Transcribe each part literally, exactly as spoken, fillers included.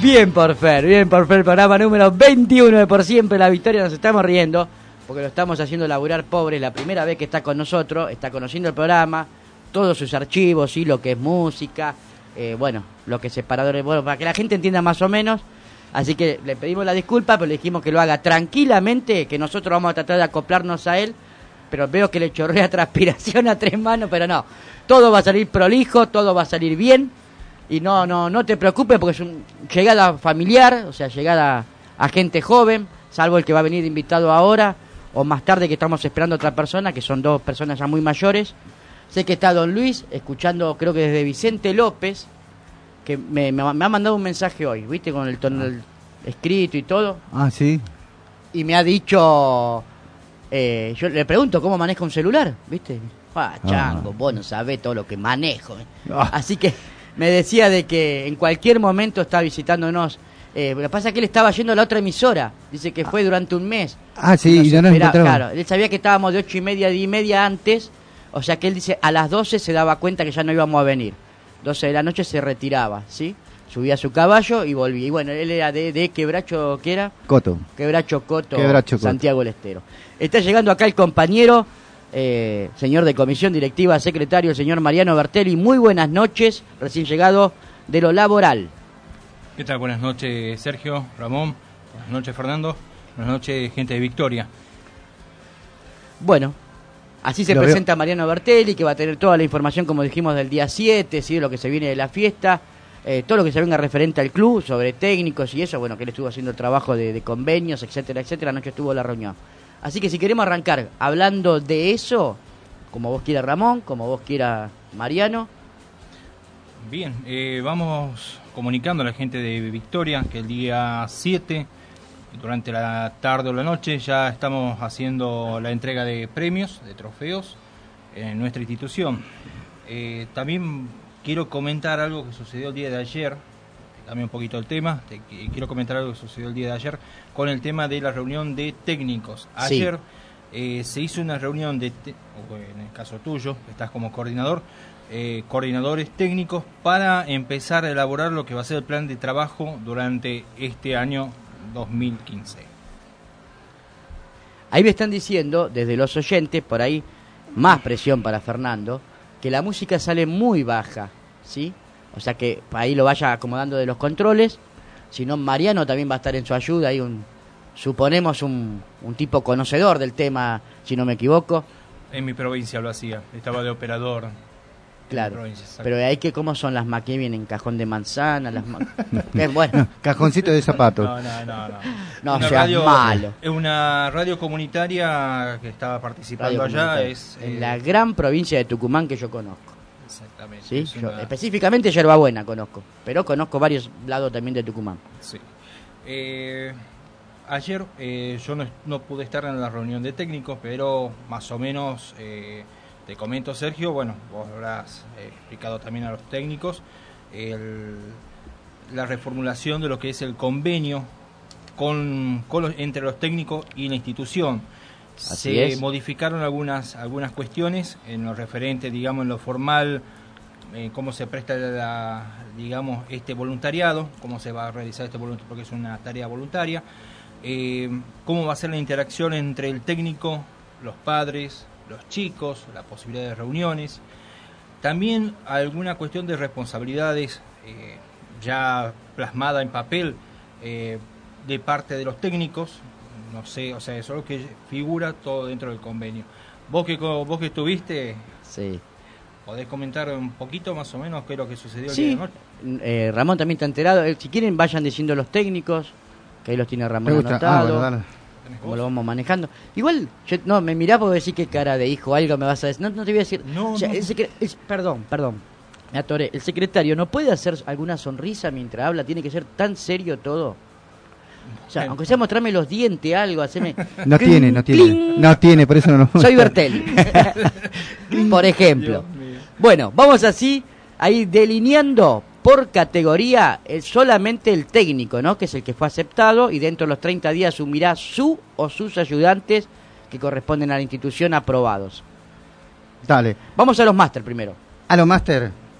Bien por Fer, bien por Fer, programa número veintiuno de Por Siempre la Victoria. Nos estamos riendo porque lo estamos haciendo laburar pobre. La primera vez que está con nosotros, está conociendo el programa, todos sus archivos, ¿sí? Lo que es música, eh, bueno, lo que es separadores, bueno, para que la gente entienda más o menos. Así que le pedimos la disculpa, pero le dijimos que lo haga tranquilamente, que nosotros vamos a tratar de acoplarnos a él, pero veo que le chorrea transpiración a tres manos, pero no, todo va a salir prolijo, todo va a salir bien, y no no no te preocupes porque es una llegada familiar, o sea, llegada a gente joven, salvo el que va a venir invitado ahora, o más tarde que estamos esperando a otra persona, que son dos personas ya muy mayores. Sé que está don Luis, escuchando creo que desde Vicente López, que me, me, me ha mandado un mensaje hoy, ¿viste? Con el tono del escrito y todo. Ah, sí. Y me ha dicho, eh, yo le pregunto cómo maneja un celular, ¿viste? Ah, chango, ah. Vos no sabés todo lo que manejo. Ah. Así que me decía de que en cualquier momento está visitándonos. Eh, lo que pasa es que él estaba yendo a la otra emisora. Dice que fue durante un mes. Ah, sí, y no nos encontramos. Claro, él sabía que estábamos de ocho y media a diez y media antes. O sea que él dice, a las doce se daba cuenta que ya no íbamos a venir. doce de la noche se retiraba, ¿sí? Subía a su caballo y volvía. Y bueno, él era de, de Quebracho, ¿qué era? Coto. Quebracho Coto, Quebracho Coto. Santiago del Estero. Está llegando acá el compañero, eh, señor de comisión directiva, secretario, el señor Mariano Bertelli. Muy buenas noches, recién llegado de lo laboral. ¿Qué tal? Buenas noches, Sergio, Ramón. Buenas noches, Fernando. Buenas noches, gente de Victoria. Bueno, así se Lo presenta veo. Mariano Bertelli, que va a tener toda la información, como dijimos, del día siete, ¿sí? De lo que se viene de la fiesta, eh, todo lo que se venga referente al club, sobre técnicos y eso, bueno, que él estuvo haciendo el trabajo de, de convenios, etcétera, etcétera. Anoche estuvo la reunión. Así que si queremos arrancar hablando de eso, como vos quieras, Ramón, como vos quieras, Mariano. Bien, eh, vamos comunicando a la gente de Victoria que el día siete, durante la tarde o la noche, ya estamos haciendo la entrega de premios, de trofeos en nuestra institución. Eh, también quiero comentar algo que sucedió el día de ayer, cambia un poquito el tema, te, quiero comentar algo que sucedió el día de ayer con el tema de la reunión de técnicos. Ayer sí. eh, se hizo una reunión de, te, en el caso tuyo, estás como coordinador, eh, coordinadores técnicos para empezar a elaborar lo que va a ser el plan de trabajo durante este año dos mil quince. Ahí me están diciendo, desde los oyentes, por ahí, más presión para Fernando, que la música sale muy baja, ¿sí? O sea que ahí lo vaya acomodando de los controles. Si no, Mariano también va a estar en su ayuda, hay un, suponemos un, un tipo conocedor del tema, si no me equivoco. En mi provincia lo hacía, estaba de operador. Claro, pero hay que, ¿cómo son las máquinas? Vienen en cajón de manzana, las ma... eh, bueno. No, cajoncito de zapatos. No, no, no, no. No, Una seas radio, malo. Es una radio comunitaria que estaba participando Radio allá. Es, en eh... la gran provincia de Tucumán que yo conozco. Exactamente. ¿Sí? Yo, una... Específicamente Yerbabuena conozco, pero conozco varios lados también de Tucumán. Sí. Eh, ayer eh, yo no, no pude estar en la reunión de técnicos, pero más o menos... Eh, te comento, Sergio, bueno, vos habrás eh, explicado también a los técnicos el, la reformulación de lo que es el convenio con, con los, entre los técnicos y la institución. Así Se es. modificaron algunas algunas cuestiones en lo referente, digamos, en lo formal, eh, cómo se presta, la, digamos, este voluntariado, cómo se va a realizar este voluntariado, porque es una tarea voluntaria, eh, cómo va a ser la interacción entre el técnico, los padres, los chicos, la posibilidad de reuniones, también alguna cuestión de responsabilidades eh, ya plasmada en papel eh, de parte de los técnicos, no sé, o sea, eso es lo que figura todo dentro del convenio. Vos que vos que estuviste, sí. ¿Podés comentar un poquito más o menos qué es lo que sucedió el sí. día de noche? Eh, Ramón también está enterado, eh, si quieren vayan diciendo los técnicos, que ahí los tiene Ramón anotado. Ah, bueno, dale. Como lo vamos manejando. Igual, yo, no, me mirá porque decís que cara de hijo, algo me vas a decir. No, no te voy a decir. No, o sea, no. El secre, el, perdón, perdón. Me atoré. El secretario no puede hacer alguna sonrisa mientras habla, tiene que ser tan serio todo. O sea, aunque sea mostrarme los dientes, algo, hacerme. No cling, tiene, no tiene. cling. No tiene, por eso no lo. Soy Bertelli. Por ejemplo. Bueno, vamos así, ahí delineando por categoría el, solamente el técnico, ¿no? Que es el que fue aceptado y dentro de los treinta días asumirá su o sus ayudantes que corresponden a la institución aprobados. Dale. Vamos a los máster primero. A los máster.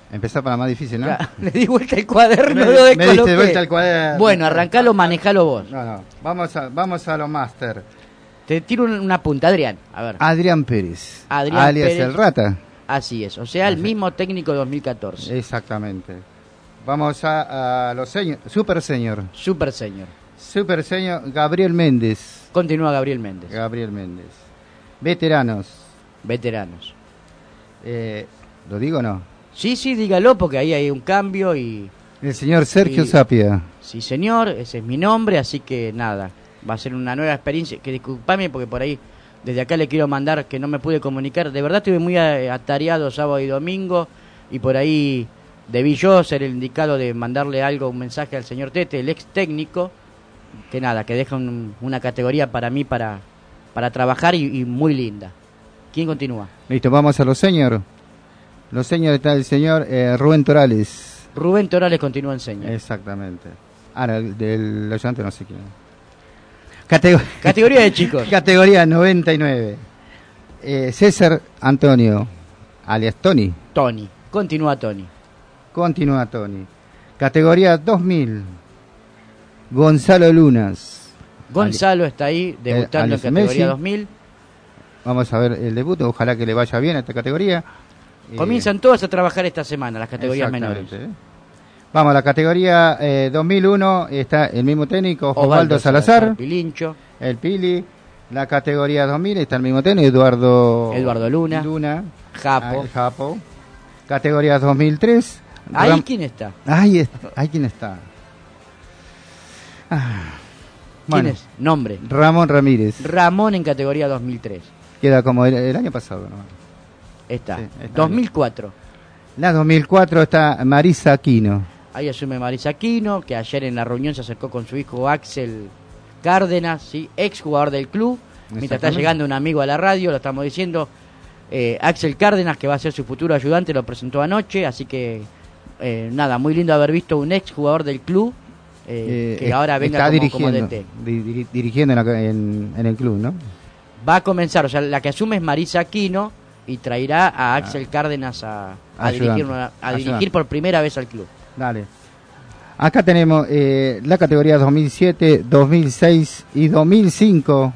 Empezar para más difícil, ¿no? Ya, le di vuelta el cuaderno, me, lo me diste vuelta el cuaderno. Bueno, arrancalo, manejalo vos. No, no, vamos a, vamos a lo máster. Te tiro una punta, Adrián, a ver. Adrián Pérez, Adrián alias Pérez. el Rata. Así es, o sea, el mismo técnico dos mil catorce. Exactamente. Vamos a, a los señor, Super Señor. Super Señor. Super Señor Gabriel Méndez. Continúa Gabriel Méndez. Gabriel Méndez. Veteranos. Veteranos. Eh, ¿Lo digo o no? Sí, sí, dígalo, porque ahí hay un cambio y... El señor Sergio y, Sapia. Sí, señor, ese es mi nombre, así que nada, va a ser una nueva experiencia. Que disculpame porque por ahí, desde acá le quiero mandar que no me pude comunicar. De verdad estuve muy atareado sábado y domingo y por ahí debí yo ser el indicado de mandarle algo, un mensaje al señor Tete, el ex técnico, que nada, que deja un, una categoría para mí para, para trabajar y, y muy linda. ¿Quién continúa? Listo, vamos a los señor. Los señores está el señor eh, Rubén Torales. Rubén Torales continúa en señor. Exactamente. Ahora, el del ayudante no sé quién. Catego- Categoría de chicos. Categoría noventa y nueve. Eh, César Antonio, alias Tony. Tony. Continúa Tony. Continúa Tony. Categoría dos mil. Gonzalo Lunas. Gonzalo está ahí, debutando alias en categoría Messi. dos mil. Vamos a ver el debut, ojalá que le vaya bien a esta categoría. Comienzan eh, todas a trabajar esta semana, las categorías menores. ¿eh? Vamos a la categoría eh, dos mil uno, está el mismo técnico, Osvaldo, Osvaldo Salazar, Salazar, Pilincho. El Pili. La categoría dos mil está el mismo técnico, Eduardo, Eduardo Luna. Luna Japo. ah, el Japo. Categoría dos mil tres. ¿Ahí Ram- quién está? Ahí está. Ahí quién está. Ah. ¿Quién Bueno, es? Nombre. Ramón Ramírez. Ramón en categoría dos mil tres. Queda como el, el año pasado, ¿no? Está. Sí, está dos mil cuatro. La dos mil cuatro está Marisa Aquino. Ahí asume Marisa Aquino, que ayer en la reunión se acercó con su hijo Axel Cárdenas, ¿sí? Ex jugador del club. Mientras está llegando un amigo a la radio, lo estamos diciendo. Eh, Axel Cárdenas, que va a ser su futuro ayudante, lo presentó anoche. Así que, eh, nada, muy lindo haber visto un ex jugador del club eh, Eh, que ahora venga está como, dirigiendo, como D T. di- diri- dirigiendo en, la- en- en el club, ¿no? Va a comenzar, o sea, la que asume es Marisa Aquino y traerá a Axel Cárdenas a, a, Ayudante. dirigir, una- a Ayudante. dirigir por primera vez al club. Dale. Acá tenemos eh, la categoría dos mil siete, dos mil seis y dos mil cinco.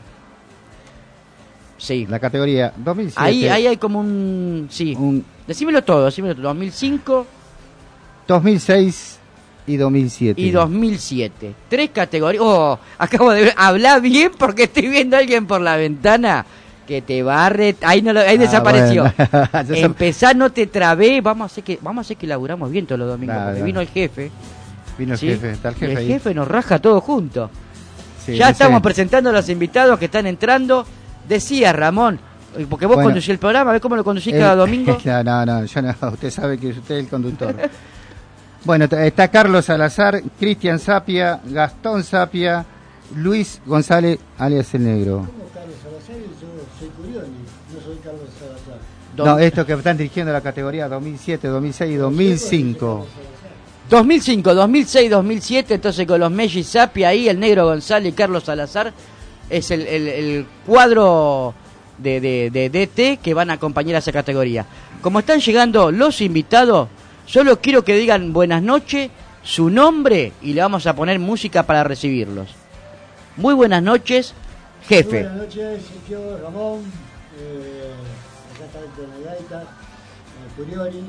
Sí. La categoría dos mil siete. Ahí, ahí hay como un... Sí. Un Decímelo todo, decímelo todo. dos mil cinco dos mil seis y dos mil siete. y dos mil siete. Tres categorías. Oh, acabo de ver. Habla bien porque estoy viendo a alguien por la ventana que te barre. Ahí, no lo, ahí Ah, desapareció. bueno. Ya se- Empezá, no te trabé. Vamos a hacer que, vamos a hacer que laburamos bien todos los domingos. Dale, porque dale. vino el jefe. Vino el ¿sí? jefe, está el Y jefe el ahí. jefe nos raja todo juntos. Sí, Ya no estamos sé. presentando a los invitados que están entrando. Decía Ramón, porque vos Bueno, conducís el programa, ¿ves cómo lo conducís El- cada domingo? no, no, no, yo no, usted sabe que usted es el conductor. Bueno, t- está Carlos Salazar, Cristian Sapia, Gastón Sapia, Luis González, alias El Negro. ¿Cómo Carlos Salazar? Yo soy Curioni, no soy Carlos Salazar. Dos- No, estos que están dirigiendo la categoría dos mil siete, dos mil seis y dos mil cinco. dos mil cinco, dos mil seis, dos mil siete, entonces con los Messi Sapia ahí, el Negro González y Carlos Salazar, es el, el- el cuadro de, de, de D T que van a acompañar a esa categoría. Como están llegando los invitados, solo quiero que digan buenas noches, su nombre y le vamos a poner música para recibirlos. Muy buenas noches, jefe. Buenas noches, Sergio, Ramón. Eh, acá está Héctor Negaita, eh, Curioni.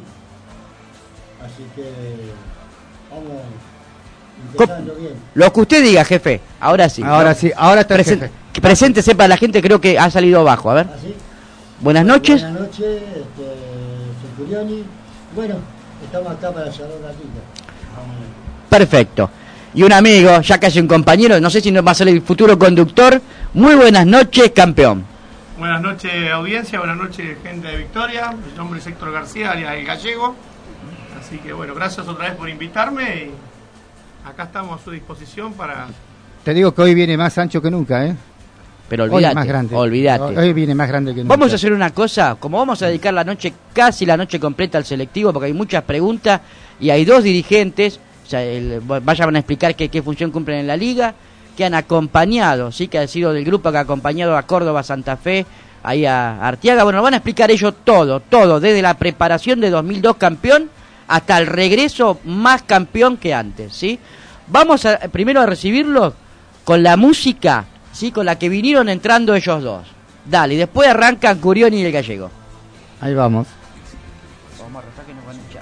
Así que vamos empezando bien. Lo que usted diga, jefe. Ahora sí. Ahora ¿no? sí, ahora está el Presen- jefe. que Preséntese para la gente, creo que ha salido abajo. A ver. ¿Así? Buenas noches. Buenas noches, este, soy Curioni. Bueno, estamos acá para charlar un ratito. Vamos. Perfecto. Y un amigo, ya casi un compañero, no sé si nos va a ser el futuro conductor. Muy buenas noches, campeón. Buenas noches, audiencia, buenas noches, gente de Victoria. Mi nombre es Héctor García, alias El Gallego. Así que bueno, gracias otra vez por invitarme y acá estamos a su disposición para... Te digo que hoy viene más ancho que nunca, ¿eh? Pero Hoy es olvídate, más grande. olvídate. Hoy viene más grande que nunca. Vamos a hacer una cosa, como vamos a dedicar la noche, casi la noche completa al selectivo, porque hay muchas preguntas y hay dos dirigentes, o sea, el, vayan a explicar qué, qué función cumplen en la liga, que han acompañado, sí, que ha sido del grupo que ha acompañado a Córdoba, Santa Fe, ahí a Arteaga. Bueno, van a explicar ellos todo, todo, desde la preparación de dos mil dos campeón hasta el regreso más campeón que antes, ¿sí? Vamos a, primero a recibirlos con la música, ¿sí? Con la que vinieron entrando ellos dos. Dale, y después arrancan Curioni y el Gallego. Ahí vamos. Vamos a rezar que nos van a echar.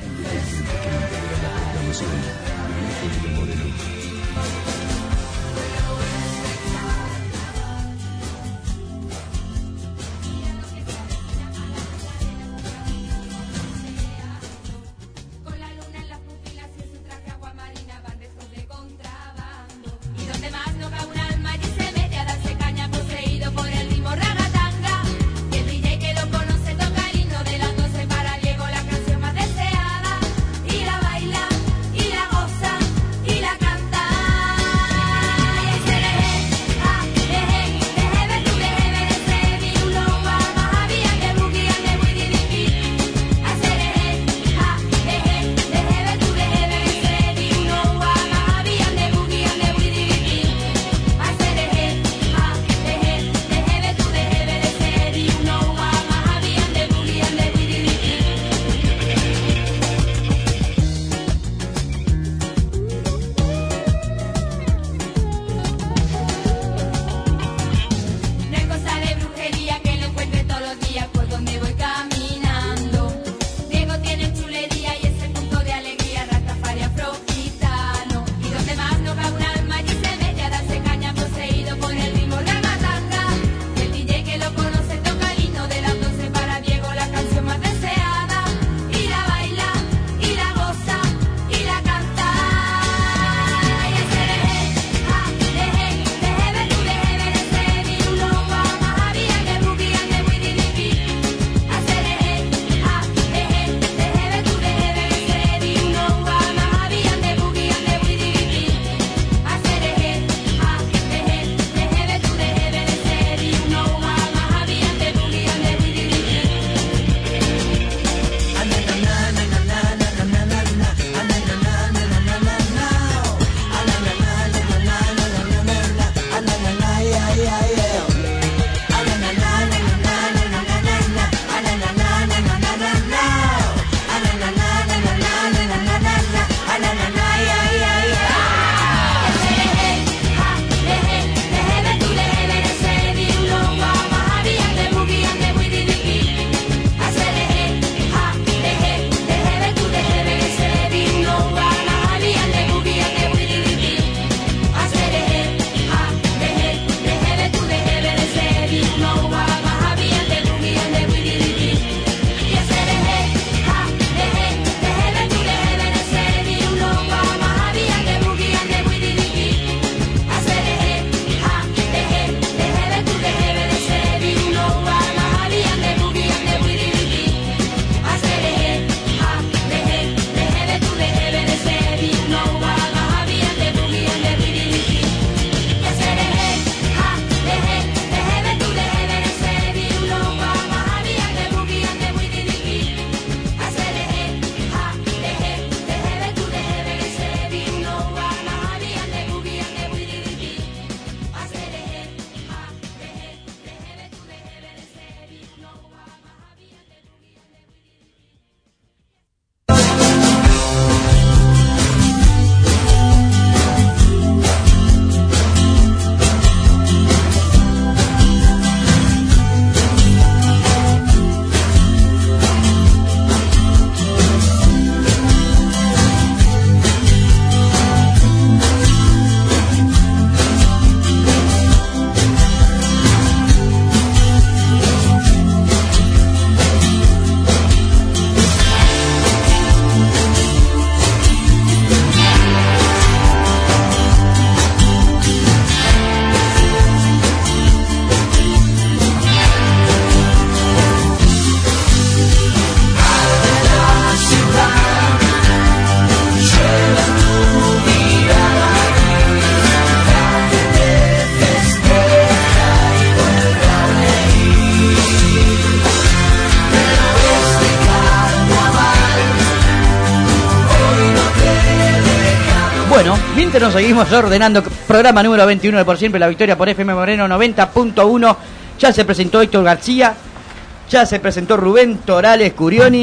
Bueno, mientras nos seguimos ordenando, programa número veintiuno de Por Siempre la Victoria por F M Moreno noventa punto uno. Ya se presentó Héctor García, ya se presentó Rubén Torales Curioni, que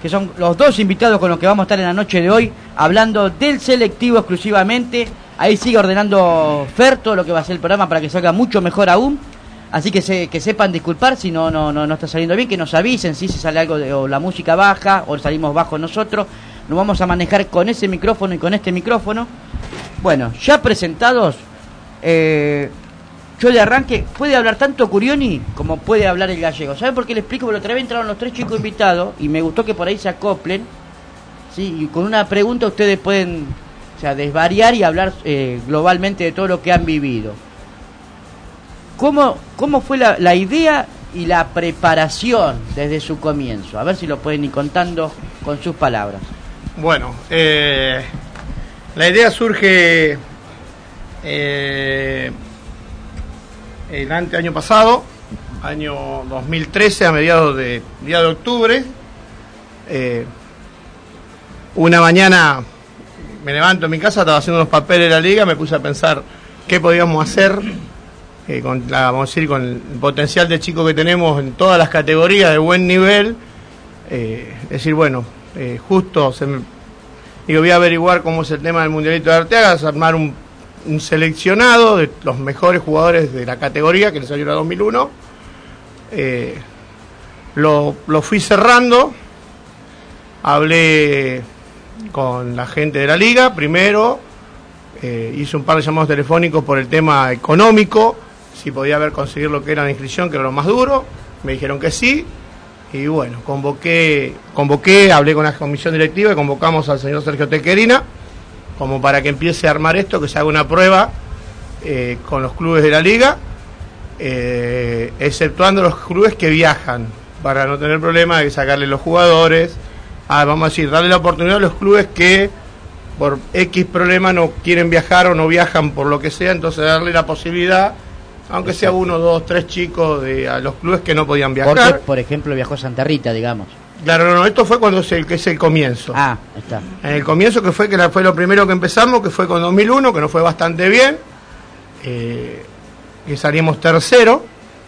que son los dos invitados con los que vamos a estar en la noche de hoy, hablando del selectivo exclusivamente. Ahí sigue ordenando Fer todo lo que va a ser el programa para que salga mucho mejor aún. Así que se, que sepan disculpar si no, no, no, no está saliendo bien, que nos avisen si se sale algo de, o la música baja o salimos bajos nosotros. Nos vamos a manejar con ese micrófono y con este micrófono. Bueno, ya presentados, eh, yo de arranque, puede hablar tanto Curioni como puede hablar el gallego. ¿Saben por qué le explico? Porque otra vez entraron los tres chicos invitados y me gustó que por ahí se acoplen, ¿sí? Y con una pregunta ustedes pueden, o sea, desvariar y hablar eh, globalmente de todo lo que han vivido. ¿Cómo, cómo fue la, la idea y la preparación desde su comienzo? A ver si lo pueden ir contando con sus palabras. Bueno, eh, la idea surge eh, el ante año pasado, año dos mil trece, a mediados de día de octubre. Eh, una mañana me levanto en mi casa, estaba haciendo unos papeles de la liga, me puse a pensar qué podíamos hacer. Eh, con la, vamos a decir, con el potencial de chicos que tenemos en todas las categorías de buen nivel, eh, es decir, bueno, eh, justo se me, digo, voy a averiguar cómo es el tema del Mundialito de Arteaga, armar un, un seleccionado de los mejores jugadores de la categoría que les salió en dos mil uno. Eh, lo, lo fui cerrando, hablé con la gente de la liga primero, eh, hice un par de llamados telefónicos por el tema económico, si podía haber conseguido lo que era la inscripción, que era lo más duro. Me dijeron que sí, y bueno, convoqué, convoqué, hablé con la comisión directiva y convocamos al señor Sergio Tequerina, como para que empiece a armar esto, que se haga una prueba eh, con los clubes de la liga, eh, exceptuando los clubes que viajan, para no tener problema de sacarle los jugadores, ah, vamos a decir, darle la oportunidad a los clubes que por X problema no quieren viajar o no viajan por lo que sea, entonces darle la posibilidad, aunque sea uno, dos, tres chicos de a los clubes que no podían viajar. Porque, por ejemplo, viajó Santa Rita, digamos. Claro, no, no, esto fue cuando es el, que es el comienzo. Ah, está. En el comienzo, que fue que la, fue lo primero que empezamos, que fue con dos mil uno, que nos fue bastante bien, eh, que salimos tercero.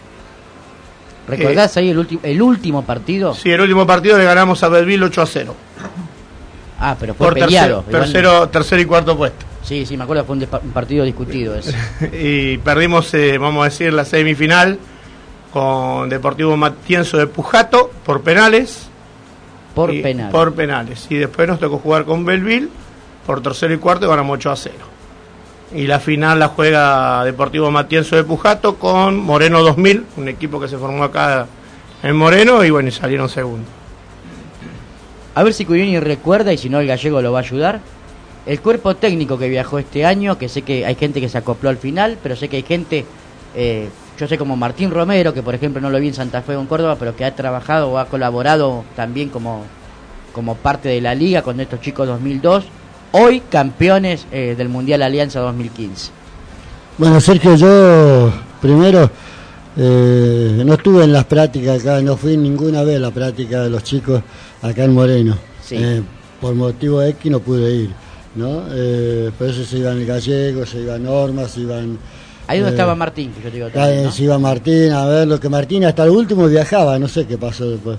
¿Recordás eh, ahí el, ulti- el último partido? Sí, el último partido le ganamos a Belleville ocho a cero. Ah, pero fue Por peleado. tercero, tercero, tercero y cuarto puesto. Sí, sí, me acuerdo que fue un, despa- un partido discutido ese. Y perdimos, eh, vamos a decir, la semifinal con Deportivo Matienzo de Pujato por penales. Por y, penales. Por penales. Y después nos tocó jugar con Belleville por tercero y cuarto y ganamos ocho a cero. Y la final la juega Deportivo Matienzo de Pujato con Moreno dos mil, un equipo que se formó acá en Moreno, y bueno, y salieron segundos. A ver si Curioni recuerda, y si no el gallego lo va a ayudar, el cuerpo técnico que viajó este año, que sé que hay gente que se acopló al final, pero sé que hay gente, eh, yo sé como Martín Romero, que por ejemplo no lo vi en Santa Fe o en Córdoba, pero que ha trabajado o ha colaborado también como, como parte de la liga con estos chicos dos mil dos, hoy campeones eh, del Mundial Alianza dos mil quince. Bueno, Sergio, yo primero eh, no estuve en las prácticas acá, no fui ninguna vez a la práctica de los chicos acá en Moreno. Sí. Eh, por motivo X no pude ir, ¿no? Eh, por eso se iban el gallego, se iban Norma, se iban... Ahí donde eh, estaba Martín, que yo te digo eh, también, ¿no? Se iba Martín, a ver, lo que Martín hasta el último viajaba, no sé qué pasó después.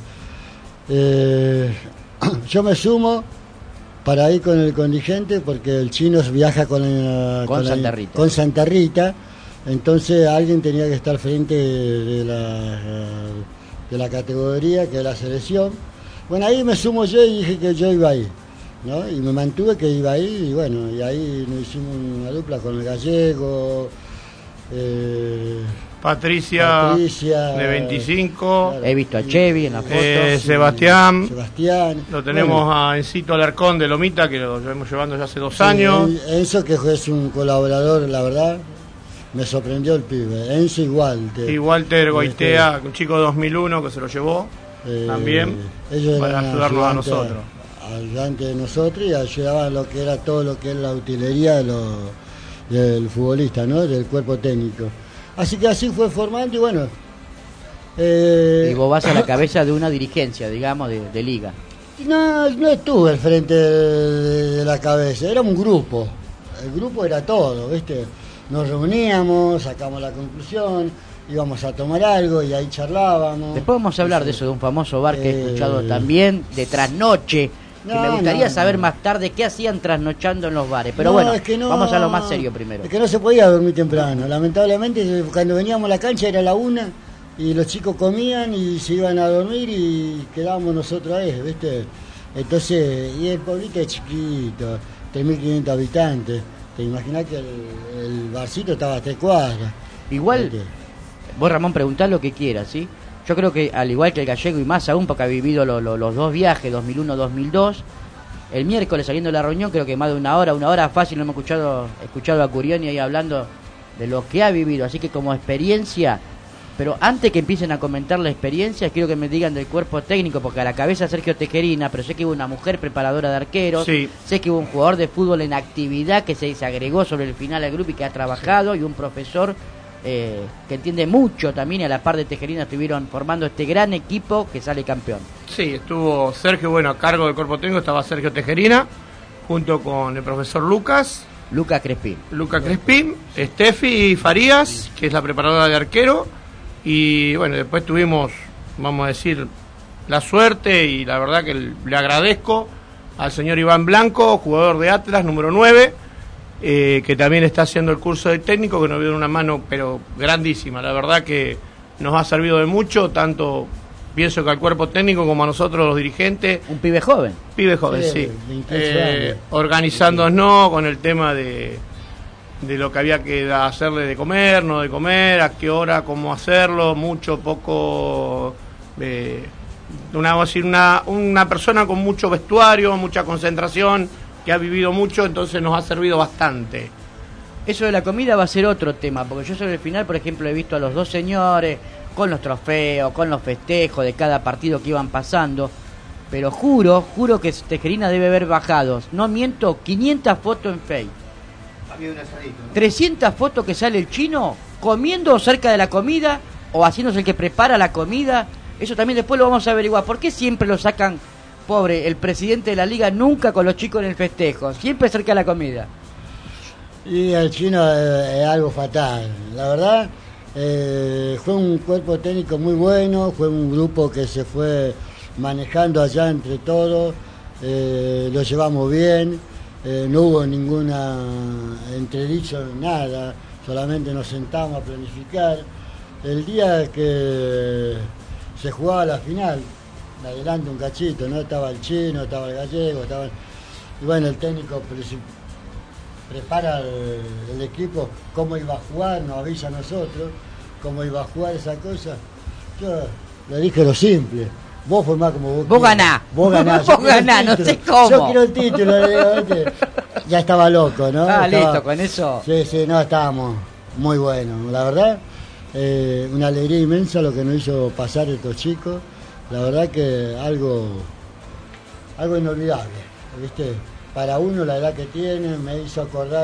Eh, yo me sumo para ir con el contingente porque el chino viaja con, la, Con con, Santa la, Rita. con Santa Rita, entonces alguien tenía que estar frente de, de la de la categoría, que es la selección. Bueno, ahí me sumo yo y dije que yo iba ahí, ¿no? Y me mantuve que iba ahí, y bueno, y ahí nos hicimos una dupla con el gallego, eh, Patricia, Patricia, de veinticinco, claro. He visto a Chevy en la foto. eh, Sebastián, Sebastián. lo tenemos Bueno, a Encito Alarcón de Lomita, que lo llevamos llevando ya hace dos años. sí, Enzo, que es un colaborador, la verdad, me sorprendió el pibe. Enzo igual. te- Y Walter este, Goitea, un chico de dos mil uno que se lo llevó eh, también, ellos para eran ayudarnos a ayudantes- nosotros. Ayudantes de nosotros y ayudaban lo que era todo lo que es la utilería de los, del futbolista, ¿no? Del cuerpo técnico. Así que así fue formando y bueno. eh, Y vos vas a la cabeza de una dirigencia, digamos, de, de liga. No, no estuve al frente de, de la cabeza, era un grupo. El grupo era todo, ¿viste? Nos reuníamos, sacamos la conclusión íbamos a tomar algo y ahí charlábamos. Después vamos a hablar sí. de eso, de un famoso bar que he Eh, escuchado también, de trasnoche, que No, me gustaría no, saber no. más tarde qué hacían trasnochando en los bares. Pero No, bueno, es que no, vamos a lo más serio primero. Es que no se podía dormir temprano. Lamentablemente, cuando veníamos a la cancha era la una y los chicos comían y se iban a dormir y quedábamos nosotros ahí, ¿viste? Entonces, y el pueblito es chiquito, tres mil quinientos habitantes. Te imaginás que el, el barcito estaba a tres cuadras. Igual, ¿Viste? vos Ramón preguntá lo que quieras, ¿sí? Yo creo que al igual que el gallego y más aún porque ha vivido lo, lo, los dos viajes, dos mil uno dos mil dos, el miércoles saliendo de la reunión creo que más de una hora, una hora fácil no hemos escuchado, escuchado a Curioni ahí hablando de lo que ha vivido, así que como experiencia, pero antes que empiecen a comentar la experiencia, quiero que me digan del cuerpo técnico, porque a la cabeza Sergio Tejerina, pero sé que hubo una mujer preparadora de arqueros, Sí. sé que hubo un jugador de fútbol en actividad que se, se agregó sobre el final al grupo y que ha trabajado, y un profesor eh, que entiende mucho también, y a la par de Tejerina estuvieron formando este gran equipo que sale campeón. Sí, estuvo Sergio, bueno, a cargo del cuerpo técnico estaba Sergio Tejerina, junto con el profesor Lucas, Lucas Crespín. Luca Crespín, Steffi Farías, que es la preparadora de arquero, y bueno, después tuvimos, vamos a decir, la suerte y la verdad que le agradezco al señor Iván Blanco, jugador de Atlas, número nueve, eh, que también está haciendo el curso de técnico, que nos dio una mano pero grandísima, la verdad que nos ha servido de mucho, tanto pienso que al cuerpo técnico como a nosotros los dirigentes. Un pibe joven. Pibe joven, Sí, sí. veintiocho Eh, años. organizándonos con el tema de, de lo que había que hacerle de comer, no de comer, a qué hora, cómo hacerlo, mucho, poco. Eh, una, vamos a decir, una, una persona con mucho vestuario, mucha concentración, que ha vivido mucho, entonces nos ha servido bastante. Eso de la comida va a ser otro tema, porque yo sobre el final, por ejemplo, he visto a los dos señores con los trofeos, con los festejos de cada partido que iban pasando, pero juro, juro que Tejerina debe haber bajado, no miento, quinientas fotos en Facebook, Había un asadito, ¿no? trescientas fotos que sale el chino comiendo cerca de la comida o haciéndose el que prepara la comida. Eso también después lo vamos a averiguar. ¿Por qué siempre lo sacan, pobre, el presidente de la liga nunca con los chicos en el festejo, siempre cerca de la comida? Y el chino eh, es algo fatal. La verdad, eh, fue un cuerpo técnico muy bueno, fue un grupo que se fue manejando allá entre todos, eh, lo llevamos bien, eh, no hubo ninguna entredicho, nada, solamente nos sentamos a planificar. El día que se jugaba la final, adelante un cachito, ¿no? Estaba el chino, estaba el gallego, estaba... Y bueno, el técnico prepara el, el equipo, cómo iba a jugar, nos avisa a nosotros, cómo iba a jugar esa cosa. Yo le dije lo simple, vos formás como vos Vos quieras. ganás. Vos ganás. Vos Yo quiero el ganás, no título. sé cómo. Yo quiero el título. le digo, ¿viste? Ya estaba loco, ¿no? Ah, Estaba- listo, con eso. Sí, sí, no, estábamos muy buenos. La verdad, eh, una alegría inmensa lo que nos hizo pasar estos chicos. La verdad que algo, algo inolvidable, ¿viste? Para uno la edad que tiene, me hizo acordar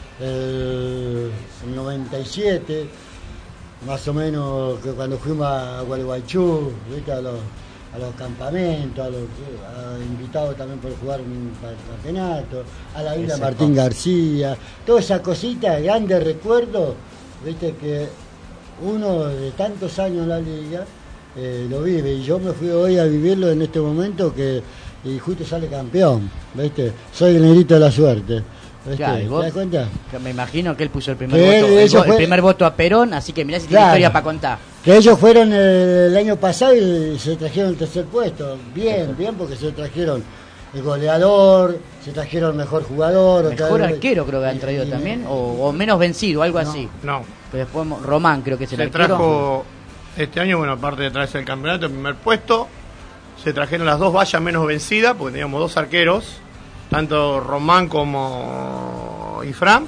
el, el noventa y siete, más o menos que cuando fuimos a Gualeguaychú, ¿viste? A los, a los campamentos, a los a invitados también por jugar un campeonato, a la isla Ese Martín co- García, todas esas cositas, grandes recuerdos, ¿viste? Que uno de tantos años en la liga eh, lo vive, y yo me fui hoy a vivirlo en este momento que y justo sale campeón, ¿viste? Soy el negrito de la suerte, ¿viste? Claro, y ¿Te vos- das cuenta? Yo me imagino que él puso el primer, Que él- voto, el, eso vo- el fue- primer voto a Perón, así que mirá si tiene Claro. historia para contar. Que ellos fueron el, el año pasado y se trajeron el tercer puesto, bien, bien, porque se trajeron el goleador, se trajeron el mejor jugador. otra Mejor vez- arquero creo que han y- traído y- también, o, o menos vencido, algo No. así. No, Pero después mo- Román creo que es el se arquero. trajo este año, bueno, aparte de traerse el campeonato, el primer puesto, se trajeron las dos vallas menos vencidas, porque teníamos dos arqueros, tanto Román como Ifram.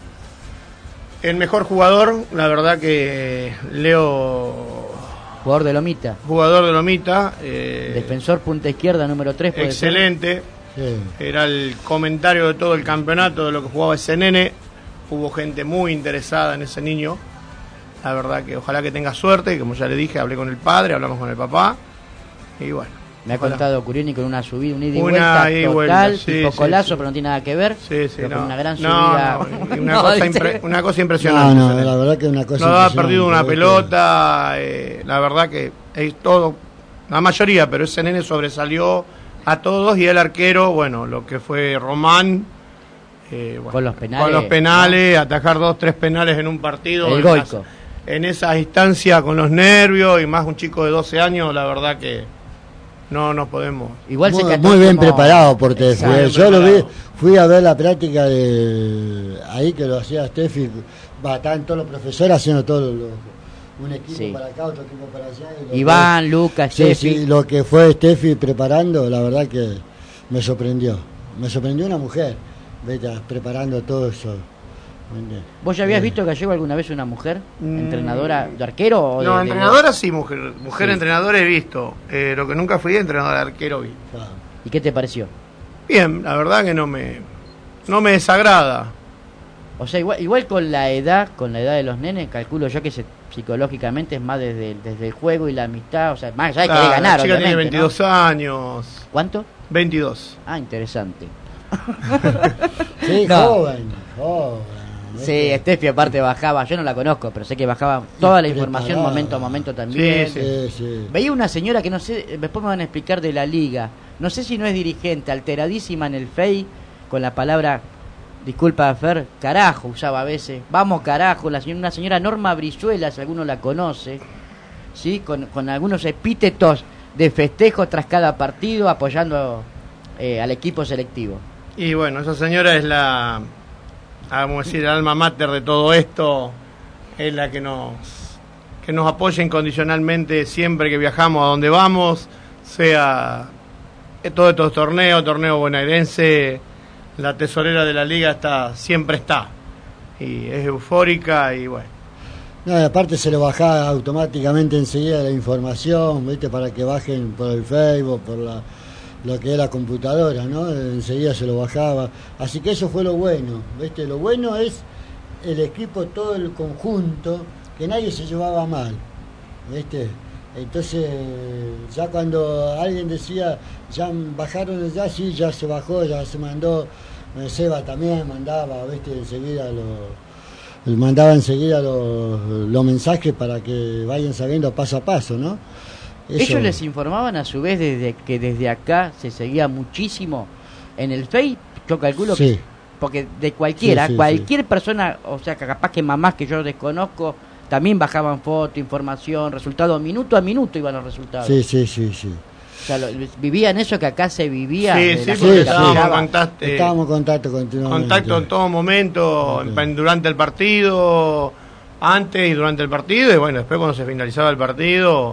El mejor jugador, la verdad que Leo, Jugador de Lomita. jugador de Lomita, eh, Defensor punta izquierda número tres. excelente. Sí. Era el comentario de todo el campeonato de lo que jugaba ese nene. Hubo gente muy interesada en ese niño. La verdad que ojalá que tenga suerte. Y como ya le dije, hablé con el padre, hablamos con el papá. Y bueno. Me ha Ojalá. contado Curioni con una subida, un ida y Una vuelta ida y total, vuelta, sí, tipo sí, colazo, sí. pero no tiene nada que ver. Sí, sí, pero no. con una gran No, subida. no, y una, No, cosa ¿viste? impre- una cosa No, impresionante. no, Selene. la verdad que es una cosa No ha impresionante, perdido una ¿viste? pelota, eh, la verdad que es todo, la mayoría, pero ese nene sobresalió a todos y el arquero, bueno, lo que fue Román, eh, bueno, Con los penales, con los penales, atajar dos, tres penales en un partido, El en, Goico. las- en esa instancia con los nervios y más un chico de doce años, la verdad que no nos podemos. Igual Muy, se cató muy bien como- preparado por Tefi. Exacto. eh. Yo lo vi, preparado. fui a ver la práctica de ahí que lo hacía Steffi, va, estaban todos los profesores haciendo todo lo- un equipo Sí. para acá, otro equipo para allá. y lo Iván, Lucas, que- sí, Steffi. sí, lo que fue Steffi preparando, la verdad que me sorprendió. Me sorprendió una mujer, ¿viste? Preparando todo eso. ¿Entendés? ¿Vos ya habías Eh, visto que llegó alguna vez una mujer Mm. entrenadora de arquero o de, No, de- entrenadora sí, mujer, mujer Sí. entrenadora he visto, eh, lo que nunca fui entrenador de arquero vi. claro. ¿Y qué te pareció? Bien, la verdad que no me, no me desagrada. O sea, igual, igual con la edad, con la edad de los nenes, calculo yo que se, psicológicamente es más desde, el- desde el juego y la amistad, o sea, más allá de La, querer la ganar, chica tiene obviamente, ¿no? veintidós años. ¿Cuánto? veintidós. Ah, interesante. Sí, No. joven, joven. Sí, ¿viste? Steffi aparte bajaba, yo no la conozco, pero sé que bajaba toda la información preparada. momento a momento también. Sí, Sí, sí. Veía una señora que no sé, después me van a explicar de la liga, no sé si no es dirigente, alteradísima en el F E I, con la palabra, disculpa Fer, carajo usaba a veces, vamos carajo, la señora, una señora Norma Brizuela, si alguno la conoce, ¿sí? con, con algunos epítetos de festejo tras cada partido, apoyando eh, al equipo selectivo. Y bueno, esa señora es la, vamos a decir, el alma mater de todo esto, es la que nos, que nos apoya incondicionalmente siempre que viajamos a donde vamos, sea eh, todos estos torneos, torneo bonaerense, la tesorera de la liga está, siempre está, y es eufórica y bueno. No, y aparte se le bajaba automáticamente enseguida la información, ¿viste? Para que bajen por el Facebook, por la, lo que es la computadora, ¿no? Enseguida se lo bajaba. Así que eso fue lo bueno, ¿viste? Lo bueno es el equipo, todo el conjunto, que nadie se llevaba mal, ¿viste? Entonces, ya cuando alguien decía, ya bajaron, ya sí, ya se bajó, ya se mandó, eh, Seba también mandaba, ¿viste? Enseguida lo... mandaba enseguida los, los mensajes para que vayan sabiendo paso a paso, ¿no? Eso- Ellos les informaban a su vez desde que desde acá se seguía muchísimo en el F E I, yo calculo Sí. que porque de cualquiera, Sí, sí, cualquier persona, o sea, que capaz que mamás que yo desconozco, también bajaban foto, información, resultados, minuto a minuto iban los resultados. Sí, sí, sí, sí. O sea, lo- vivían eso que acá se vivía. Sí, de sí, la porque gente que estábamos en apoyaba. contacto, eh, Estábamos en contacto continuamente. contacto en todo momento, Ok. en- durante el partido, antes y durante el partido, y bueno, después cuando se finalizaba el partido,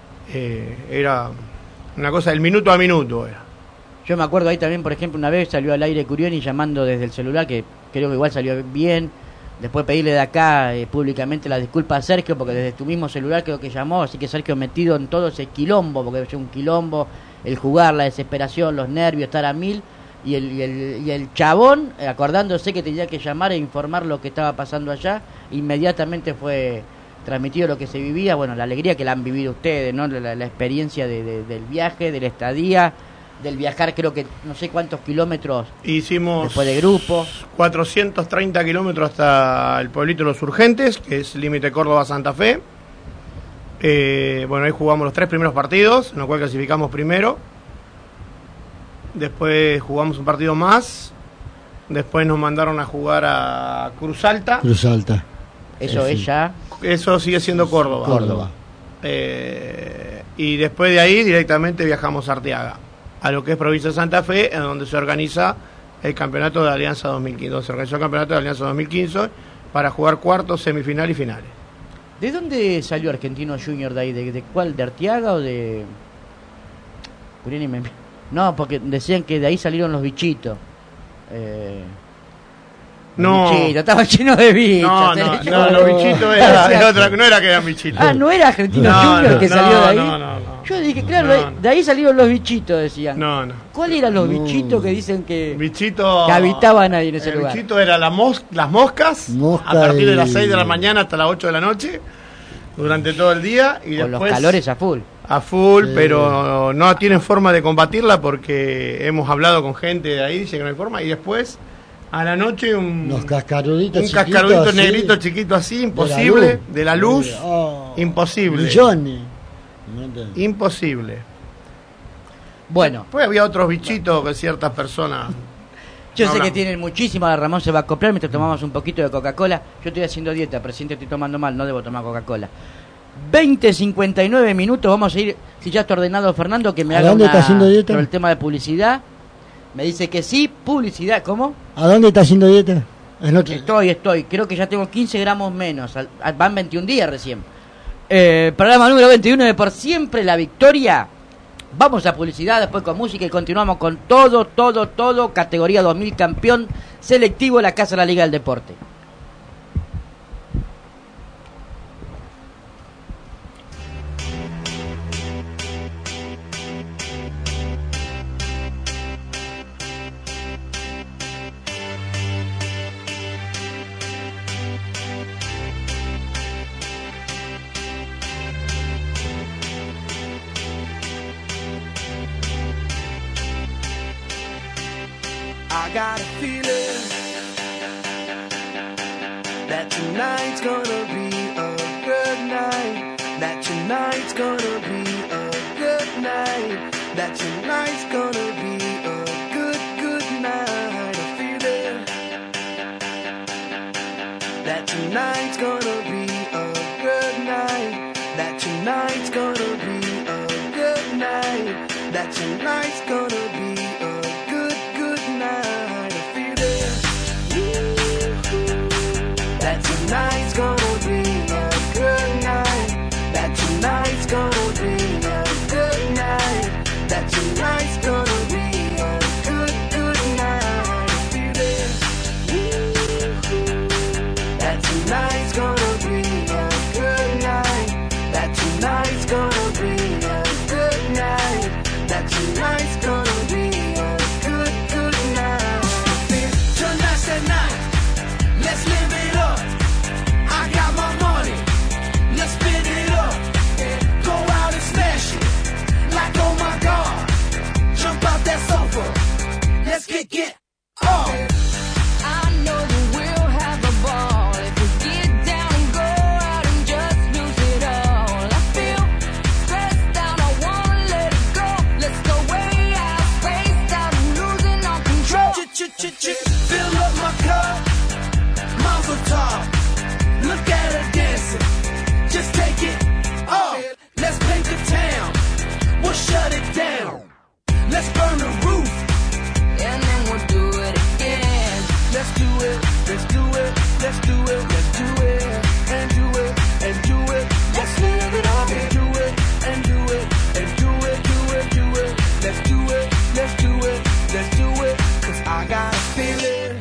eh, era una cosa del minuto a minuto. Era. Yo me acuerdo ahí también, por ejemplo, una vez salió al aire Curioni llamando desde el celular, que creo que igual salió bien. Después pedirle de acá eh, públicamente la disculpa a Sergio, porque desde tu mismo celular creo que llamó, así que Sergio metido en todo ese quilombo, porque es un quilombo, el jugar, la desesperación, los nervios, estar a mil, y el, y el, y el chabón, eh, acordándose que tenía que llamar e informar lo que estaba pasando allá, inmediatamente fue transmitido lo que se vivía, bueno, la alegría que la han vivido ustedes, ¿no? La, la experiencia de, de- del viaje, de la estadía, del viajar creo que no sé cuántos kilómetros Hicimos después de grupo. cuatrocientos treinta kilómetros hasta el pueblito de Los Urgentes, que es límite Córdoba-Santa Fe. Eh, bueno, ahí jugamos los tres primeros partidos, en los cuales clasificamos primero. Después jugamos un partido más. Después nos mandaron a jugar a Cruz Alta. Cruz Alta. Eso Eh, es sí. ya Eso sigue siendo Córdoba. Córdoba. Eh, y después de ahí directamente viajamos a Arteaga, a lo que es provincia de Santa Fe, en donde se organiza el campeonato de Alianza dos mil quince. Se organizó el campeonato de Alianza dos mil quince para jugar cuartos, semifinal y finales. ¿De dónde salió Argentino Junior de ahí? ¿De, de cuál? ¿De Arteaga o de...? Curioni me- No, porque decían que de ahí salieron los bichitos. Eh... los No. bichitos, estaban llenos de bichos. No, tenés no, que- no, los bichitos era, era otra, no era que eran bichitos. Ah, ¿no era Argentino No, Junior no, que no, salió de ahí? no, no, no. Yo dije, claro, No, de, no. de ahí salieron los bichitos, decían. No, no. ¿Cuáles eran los No. bichitos que dicen que, Bichito, que habitaban ahí en ese el lugar? bichito era la mos- las moscas, Mosca a partir de las y- seis de la mañana hasta las ocho de la noche, durante todo el día. Y Con los después, calores a full. a full, Sí. pero no tienen forma de combatirla porque hemos hablado con gente de ahí, dice que no hay forma, y después a la noche un, Unos cascaruditos un chiquitos cascarudito así, negrito chiquito así, imposible, de la luz, Oh, imposible. millones. Imposible. Bueno, Pues había otros bichitos que ciertas personas. yo no sé que hablamos. tienen muchísimo, ahora Ramón se va a acoplar mientras tomamos un poquito de Coca-Cola. Yo estoy haciendo dieta, presidente, estoy tomando mal, no debo tomar Coca-Cola. veinte cincuenta y nueve minutos, vamos a ir, si ya está ordenado Fernando, que me ¿A haga dónde una está haciendo dieta? sobre el tema de publicidad. Me dice que sí, publicidad, ¿cómo? ¿A dónde está haciendo dieta? En otro- Estoy, estoy, creo que ya tengo quince gramos menos, al- al- van veintiún días recién. Eh, programa número veintiuno de Por Siempre la Victoria. Vamos a publicidad, después con música y continuamos con todo, todo, todo, categoría dos mil, campeón selectivo, la Casa de la Liga del Deporte. I got a feeling that tonight's gonna be a good night. That tonight's gonna be a good night. That tonight's gonna be a good, good night. A feeling that tonight's gonna be a good night. That tonight's gonna be a good night. That tonight's gonna be a good, good night. A feeling that tonight's gonna be a good night. That tonight's gonna be a good night. That tonight's gonna be a good, good night. A feeling that tonight's gonna be a good night. That tonight's gonna be a good night. That tonight's gonna be a good, good night. Tonight's the night. Let's live it up. I got my money. Let's spin it up. Go out and smash it. Like oh my God. Jump out that sofa. Let's get get off. I know that we'll have a ball if we get down and go out and just lose it all. I feel stressed out, I wanna let it go. Let's go way out, spaced out, and losing all control. Fill up my cup. Mazel tov. Look at her dancing. Just take it off. Let's paint the town. We'll shut it down. Let's burn the roof. And then we'll do it again. Let's do it. Let's do it. Let's do it. Let's do it. And do it. And do it. Let's live it up. And do it. And do it. And do it. Do it. Do it. Let's do it. Let's do it. Let's do it. Cause I got a feeling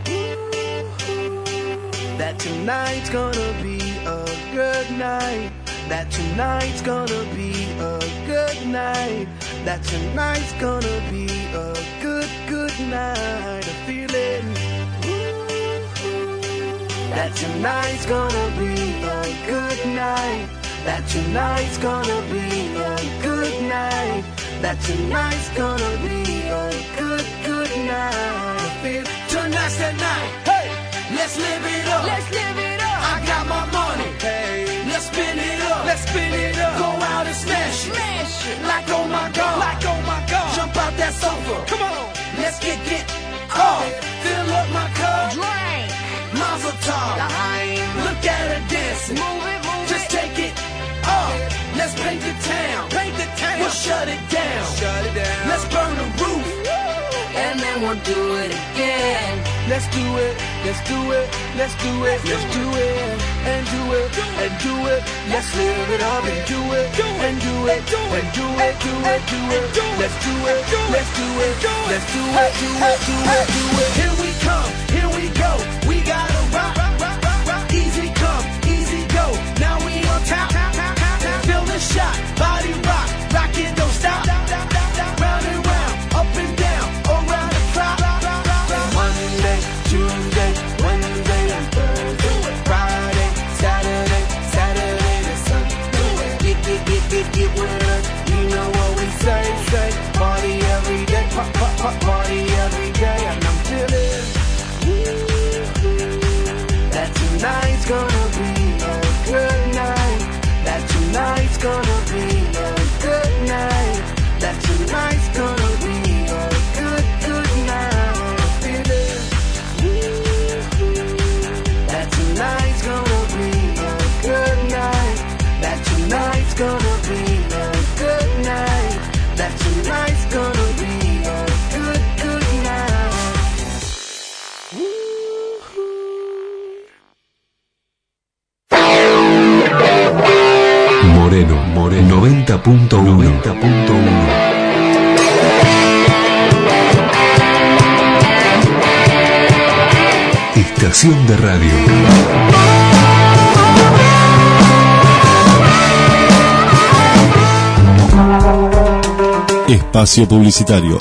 that tonight's gonna be a good night. That tonight's gonna be a good night. That tonight's gonna be a good, good night. A feeling that tonight's gonna be a good night. That tonight's gonna be a good night. That tonight's gonna be a good, good night. I feel tonight's the night. Hey, let's live it up. Let's live it up. I got my money. Hey, let's spin it up. Let's spin it up. Go out and smash it. Smash it. Like oh my God. Like oh my God. Jump out that sofa. Come on. Let's get get off. Fill up my cup. Drink. Mazel tov. L'chaim. Look at her dancing. Move it, move Just it. take it off. Let's paint the town. Paint the town. We'll shut it down. Shut it down. Let's burn the roof. And then we'll do it again. Let's do it. Let's do it. Let's do it. Let's do it. And do it. And do it. Let's live it up and do it. And do it. And do it. Do it. Do it. Let's do it. Let's do it. Let's do it. Do it. Do it. Do it. Here we come. Here we go. We gotta rock. Easy come. Easy go. Now we on top. Feel the shot. Body rock. Rock it. Don't stop. Round and round. Up and down. Around the clock. Monday, Tuesday, Wednesday, and Thursday. Friday, Saturday, Saturday to Sunday. Get, get, get, get, get with us. pa- pa- pa- party every day, and I'm feeling that tonight's gonna be a good night. That tonight's gonna be a good night. That tonight's gonna be a good, good night. I'm feeling that tonight's gonna be a good night. That tonight's gonna be a good night. That tonight's gonna be a good, good night. Moreno, Moreno, noventa punto uno. noventa punto uno. Estación de radio. Espacio publicitario.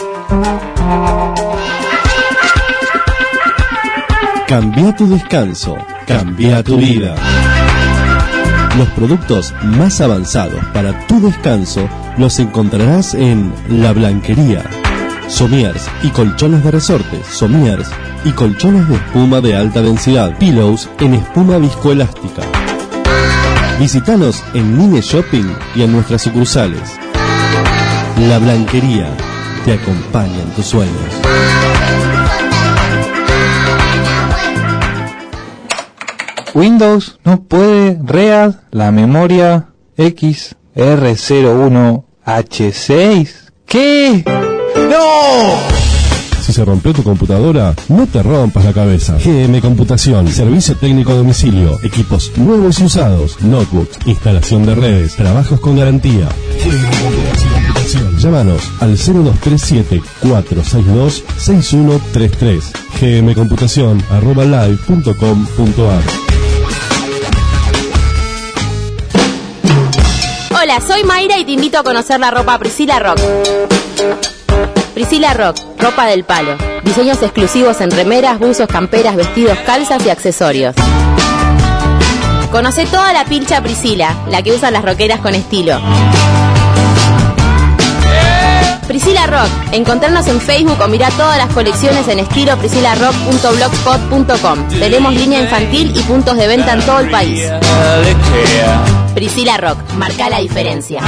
Cambia tu descanso, cambia tu vida. Los productos más avanzados para tu descanso los encontrarás en La Blanquería. Somiers y colchones de resorte, somiers y colchones de espuma de alta densidad, pillows en espuma viscoelástica. Visítanos en Mine Shopping y en nuestras sucursales. La Blanquería te acompaña en tus sueños. Windows no puede read la memoria X R cero uno H seis. ¿Qué? ¡No! Si se rompió tu computadora, no te rompas la cabeza. G M Computación, servicio técnico a domicilio, equipos nuevos y usados, notebooks, instalación de redes, trabajos con garantía. G M Computación. Llámanos al cero dos tres siete, cuatro seis dos, seis uno tres tres. gmcomputación arroba live punto com punto ar. Hola, soy Mayra y te invito a conocer la ropa Priscilla Rock. Priscilla Rock, ropa del palo. Diseños exclusivos en remeras, buzos, camperas, vestidos, calzas y accesorios. Conoce toda la pilcha Priscilla, la que usan las rockeras con estilo. Priscilla Rock, encontrarnos en Facebook o mirá todas las colecciones en estilo priscilla rock punto blogspot punto com. Tenemos línea infantil y puntos de venta en todo el país. Priscilla Rock, marca la diferencia.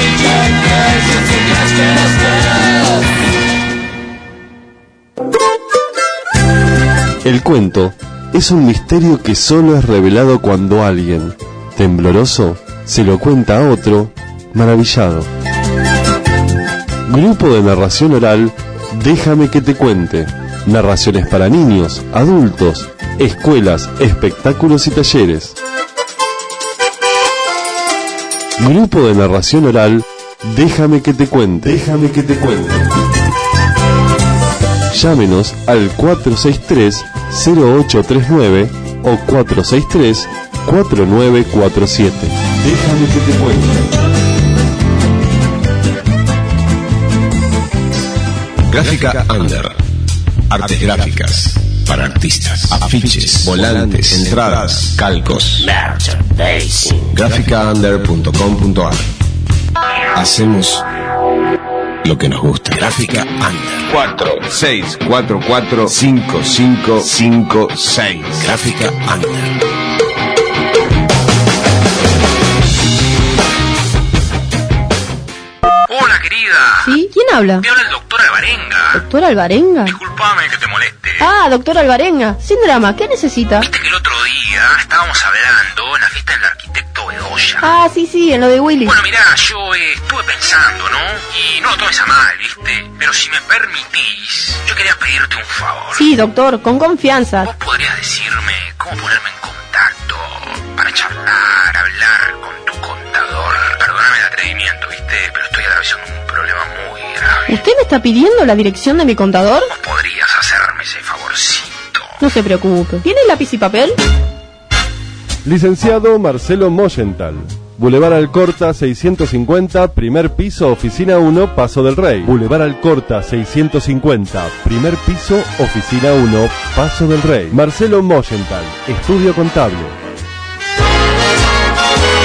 El cuento es un misterio que solo es revelado cuando alguien, tembloroso, se lo cuenta a otro, maravillado. Grupo de narración oral, Déjame que te cuente. Narraciones para niños, adultos, escuelas, espectáculos y talleres. Grupo de narración oral, Déjame que te cuente. Déjame que te cuente. Llámenos al cuatro seis tres, cero ocho tres nueve o cuatro seis tres, cuatro nueve cuatro siete. Déjame que te cuente. Gráfica Under. Artes gráficas para artistas. Afiches, volantes, entradas, calcos. gráfica under punto com punto ar. Hacemos lo que nos gusta. Gráfica Under. cuatro seis cuatro cuatro cinco cinco cinco seis. Gráfica Under. Hola, querida. ¿Sí? ¿Quién habla? Te habla el doctor Alvarenga. ¿Doctor Alvarenga? Disculpame que te moleste. Ah, doctor Alvarenga. Sin drama, ¿qué necesita? Viste que el otro día estábamos hablando en la fiesta del arquitecto Bedoya. Ah, sí, sí, en lo de Willy. Bueno, mirá, yo eh, estuve pensando, ¿no? Y no lo tomes a mal, ¿viste? Pero si me permitís, yo quería pedirte un favor. Sí, doctor, con confianza. ¿Vos podrías decirme cómo ponerme en contacto para charlar, hablar con tu contador? Perdóname el atrevimiento, ¿viste? Pero estoy atravesando un problema muy grave. ¿Usted me está pidiendo la dirección de mi contador? ¿Vos podrías hacerme ese favorcito? No se preocupe. ¿Tiene lápiz y papel? Licenciado Marcelo Moyental. Boulevard Alcorta seiscientos cincuenta, primer piso, oficina uno, Paso del Rey. Boulevard Alcorta seiscientos cincuenta, primer piso, oficina uno, Paso del Rey. Marcelo Moyental, estudio contable.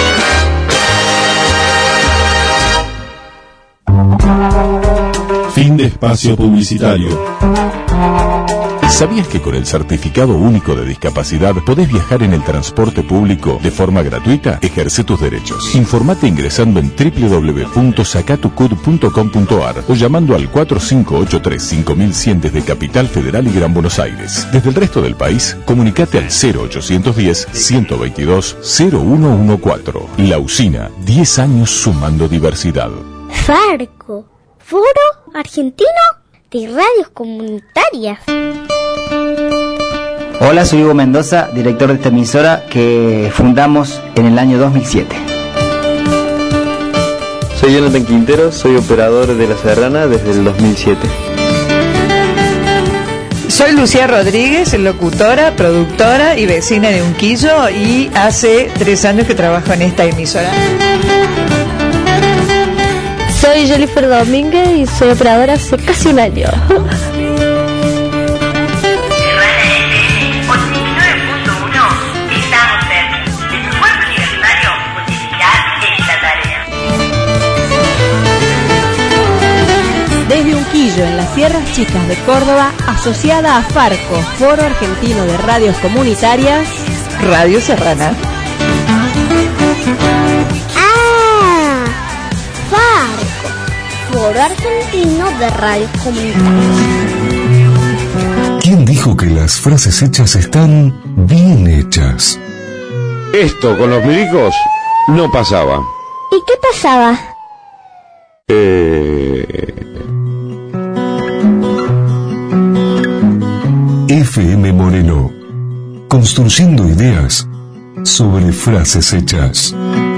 Fin Fin de espacio publicitario. ¿Sabías que con el certificado único de discapacidad podés viajar en el transporte público de forma gratuita? Ejerce tus derechos. Informate ingresando en doble u doble u doble u punto sacatucud punto com punto ar o llamando al cuatro cinco ocho tres cinco mil cien desde Capital Federal y Gran Buenos Aires. Desde el resto del país, comunicate al cero ochocientos diez, ciento veintidós, cero uno catorce. La Usina, diez años sumando diversidad. Farco, Foro Argentino de Radios Comunitarias. Hola, soy Hugo Mendoza, director de esta emisora que fundamos en el año dos mil siete. Soy Jonathan Quintero, soy operador de La Serrana desde el dos mil siete. Soy Lucía Rodríguez, locutora, productora y vecina de Unquillo, y hace tres años que trabajo en esta emisora. Soy Jennifer Domínguez y soy operadora hace casi un año. Desde Unquillo, en las Sierras Chicas de Córdoba, asociada a Farco, Foro Argentino de Radios Comunitarias, Radio Serrana. ¡Ah! Farco, Foro Argentino de Radios Comunitarias. ¿Quién dijo que las frases hechas están bien hechas? Esto con los milicos no pasaba. ¿Y qué pasaba? Eh... F M Moreno, construyendo ideas sobre frases hechas.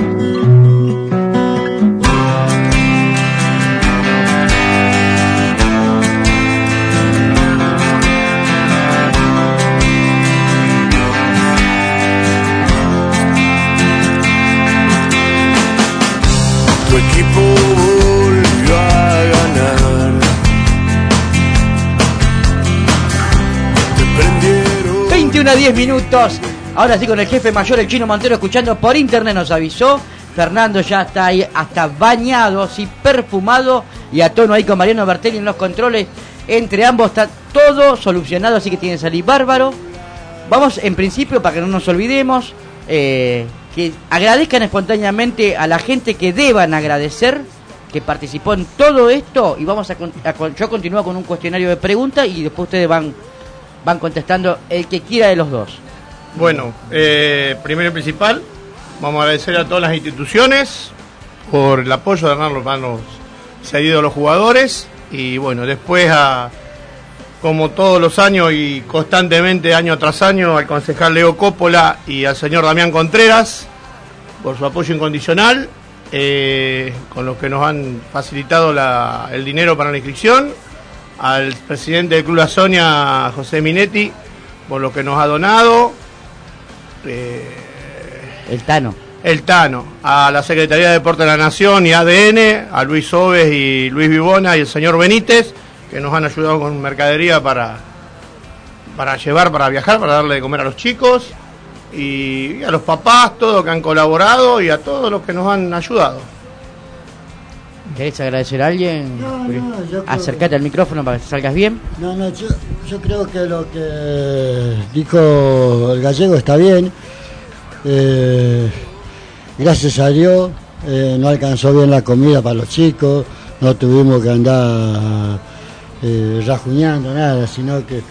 Tu equipo volvió a ganar. veintiuno a diez minutos. Ahora sí, con el jefe mayor, el Chino Montero, escuchando por internet, nos avisó. Fernando ya está ahí, hasta bañado, sí, perfumado y a tono ahí con Mariano Bertelli en los controles. Entre ambos está todo solucionado, así que tienen que salir bárbaro. Vamos, en principio, para que no nos olvidemos, eh, que agradezcan espontáneamente a la gente que deban agradecer, que participó en todo esto. Y vamos a, a yo continúo con un cuestionario de preguntas y después ustedes van, van contestando el que quiera de los dos. Bueno, eh, primero y principal, vamos a agradecer a todas las instituciones por el apoyo de habernos, habernos seguido a los jugadores. Y bueno, después a, como todos los años y constantemente año tras año, al concejal Leo Coppola y al señor Damián Contreras por su apoyo incondicional, eh, con los que nos han facilitado la, el dinero para la inscripción, al presidente del Club La Sonia, José Minetti, por lo que nos ha donado, eh, el Tano. El Tano, a la Secretaría de Deporte de la Nación y A D N, a Luis Oves y Luis Vivona y el señor Benítez, que nos han ayudado con mercadería para, para llevar, para viajar, para darle de comer a los chicos, y, y a los papás, todos que han colaborado, y a todos los que nos han ayudado. ¿Querés agradecer a alguien? No, no, yo Acércate creo... al micrófono para que salgas bien. No, no, yo, yo creo que lo que dijo el gallego está bien. Eh, gracias a Dios eh, no alcanzó bien la comida para los chicos, no tuvimos que andar eh, rajuñando nada, sino que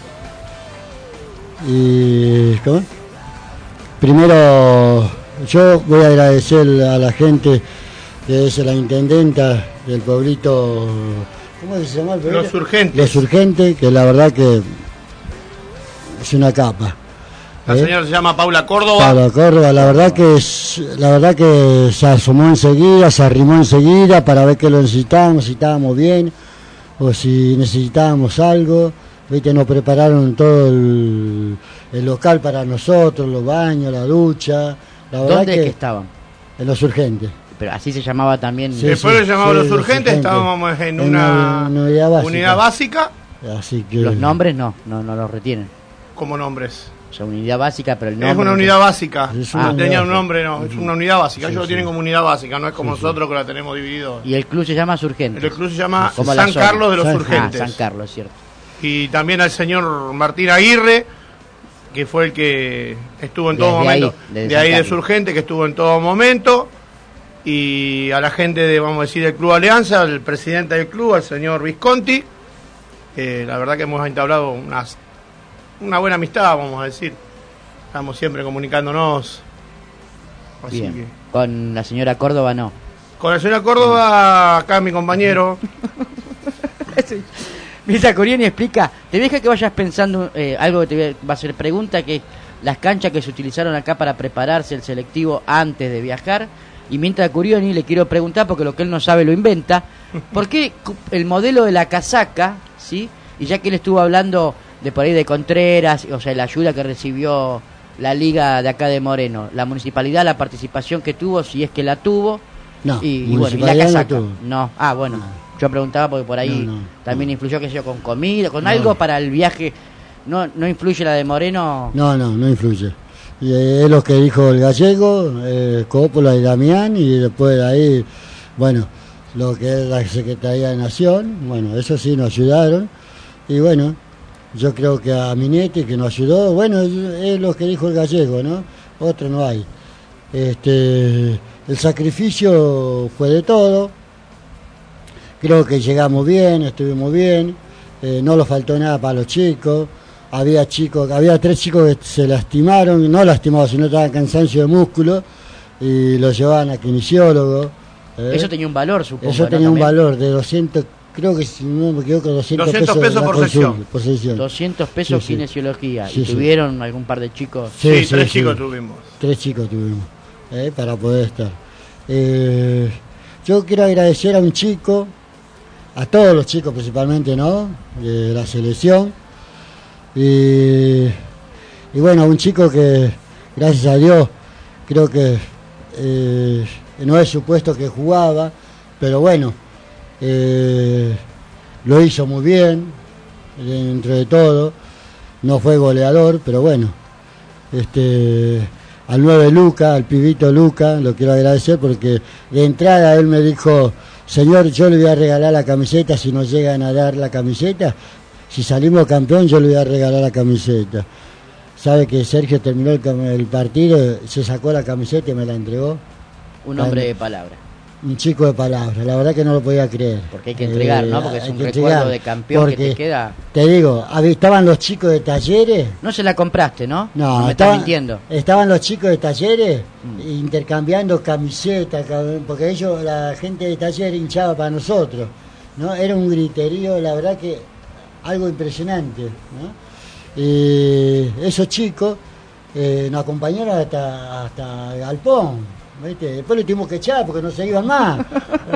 y ¿cómo? Primero yo voy a agradecer a la gente que es la intendenta del pueblito, ¿cómo se llama el pueblito? Los Urgentes. Los Urgentes, que la verdad que es una capa. La ¿Eh? señora se llama Paula Córdoba. Paula Córdoba, la verdad que es, la verdad que se asomó enseguida, se arrimó enseguida para ver qué lo necesitábamos, si estábamos bien o si necesitábamos algo. Viste, nos prepararon todo el, el local para nosotros, los baños, la ducha. La verdad ¿Dónde que, que estaban? En Los Urgentes. Pero así se llamaba también. Sí, Después sí, le llamamos sí, Los Los Urgentes, Urgentes. estábamos en, En una, una unidad básica. unidad básica. Así que Los nombres no, no, no los retienen. Como nombres. sea, unidad básica, pero el nombre... Es una unidad básica, Es no una tenía unidad un nombre, no, es una unidad básica, Sí, ellos lo sí. tienen como unidad básica, no es como Sí, sí. nosotros que la tenemos dividido. Y el club se llama Surgentes. El club se llama Como la San zona. Carlos de los San- Urgentes. Ah, San Carlos, cierto. Y también al señor Martín Aguirre, que fue el que estuvo en todo Desde momento, ahí, desde de San ahí de Carlos. Surgente, que estuvo en todo momento, y a la gente de, vamos a decir, del Club Alianza, al presidente del club, al señor Visconti, eh, la verdad que hemos entablado unas, una buena amistad, vamos a decir, estamos siempre comunicándonos, así Bien. que... Con la señora Córdoba no. Con la señora Córdoba, acá mi compañero, Mira, Coriani explica, te deja que vayas pensando eh, algo que te voy a- va a ser pregunta, que las canchas que se utilizaron acá para prepararse el selectivo antes de viajar, y mientras Coriani le quiero preguntar, porque lo que él no sabe lo inventa, ¿por qué cu- el modelo de la casaca, sí? Y ya que él estuvo hablando de por ahí de Contreras, o sea, la ayuda que recibió la liga de acá de Moreno, la municipalidad, la participación que tuvo, si es que la tuvo, No, y, y bueno, y la municipalidad no casaca. tuvo. No, ah, bueno. Yo preguntaba porque por ahí No, no, también influyó, qué sé yo, con comida, con No. algo para el viaje. No no influye la de Moreno. No, no, no influye. Y, eh, es lo que dijo el gallego, eh, Coppola y Damián, y después de ahí, bueno, lo que es la Secretaría de Nación, bueno, eso sí nos ayudaron. Y bueno, yo creo que a Minetti, que nos ayudó, bueno, es, es lo que dijo el gallego, ¿no? Otro no hay. Este, el sacrificio fue de todo. Creo que llegamos bien, estuvimos bien, eh, no nos faltó nada para los chicos. Había chicos, había tres chicos que se lastimaron, no lastimados, sino estaban cansancio de músculo, y los llevaban a kinesiólogo. ¿eh? Eso tenía un valor, supongo. Eso ¿no? tenía un También. valor de doscientos, creo que si no me equivoco, doscientos, doscientos pesos la por consulta, sesión. por sesión. doscientos pesos Sí, sí. kinesiología. Sí, y sí. tuvieron algún par de chicos. sí, tres chicos tuvimos. Tres chicos tuvimos, ¿eh? Para poder estar. Eh, yo quiero agradecer a un chico, a todos los chicos principalmente, ¿no? De la selección. Y, y bueno, a un chico que, gracias a Dios, creo que eh, no es supuesto que jugaba, pero bueno, eh, lo hizo muy bien, dentro de todo. No fue goleador, pero bueno. Este, al nueve Luca, al pibito Luca, lo quiero agradecer porque de entrada él me dijo: señor, yo le voy a regalar la camiseta si nos llegan a dar la camiseta. Si salimos campeón, yo le voy a regalar la camiseta. Sabe que Sergio terminó el, cam- el partido, se sacó la camiseta y me la entregó. Un hombre de palabra. Un chico de palabra, la verdad que no lo podía creer. Porque hay que entregar, ¿no? Porque es hay un que recuerdo entregar, de campeón que te porque, queda. Te digo, hab- estaban los chicos de Talleres. No se la compraste, ¿no? No, me estás estaban, mintiendo. estaban los chicos de Talleres Mm. intercambiando camisetas, cabrón, porque ellos, la gente de Talleres hinchaba para nosotros, ¿no? Era un griterío, la verdad que algo impresionante, ¿no? Y esos chicos eh, nos acompañaron hasta, hasta Galpón, ¿viste? Después le tuvimos que echar porque no se iban más.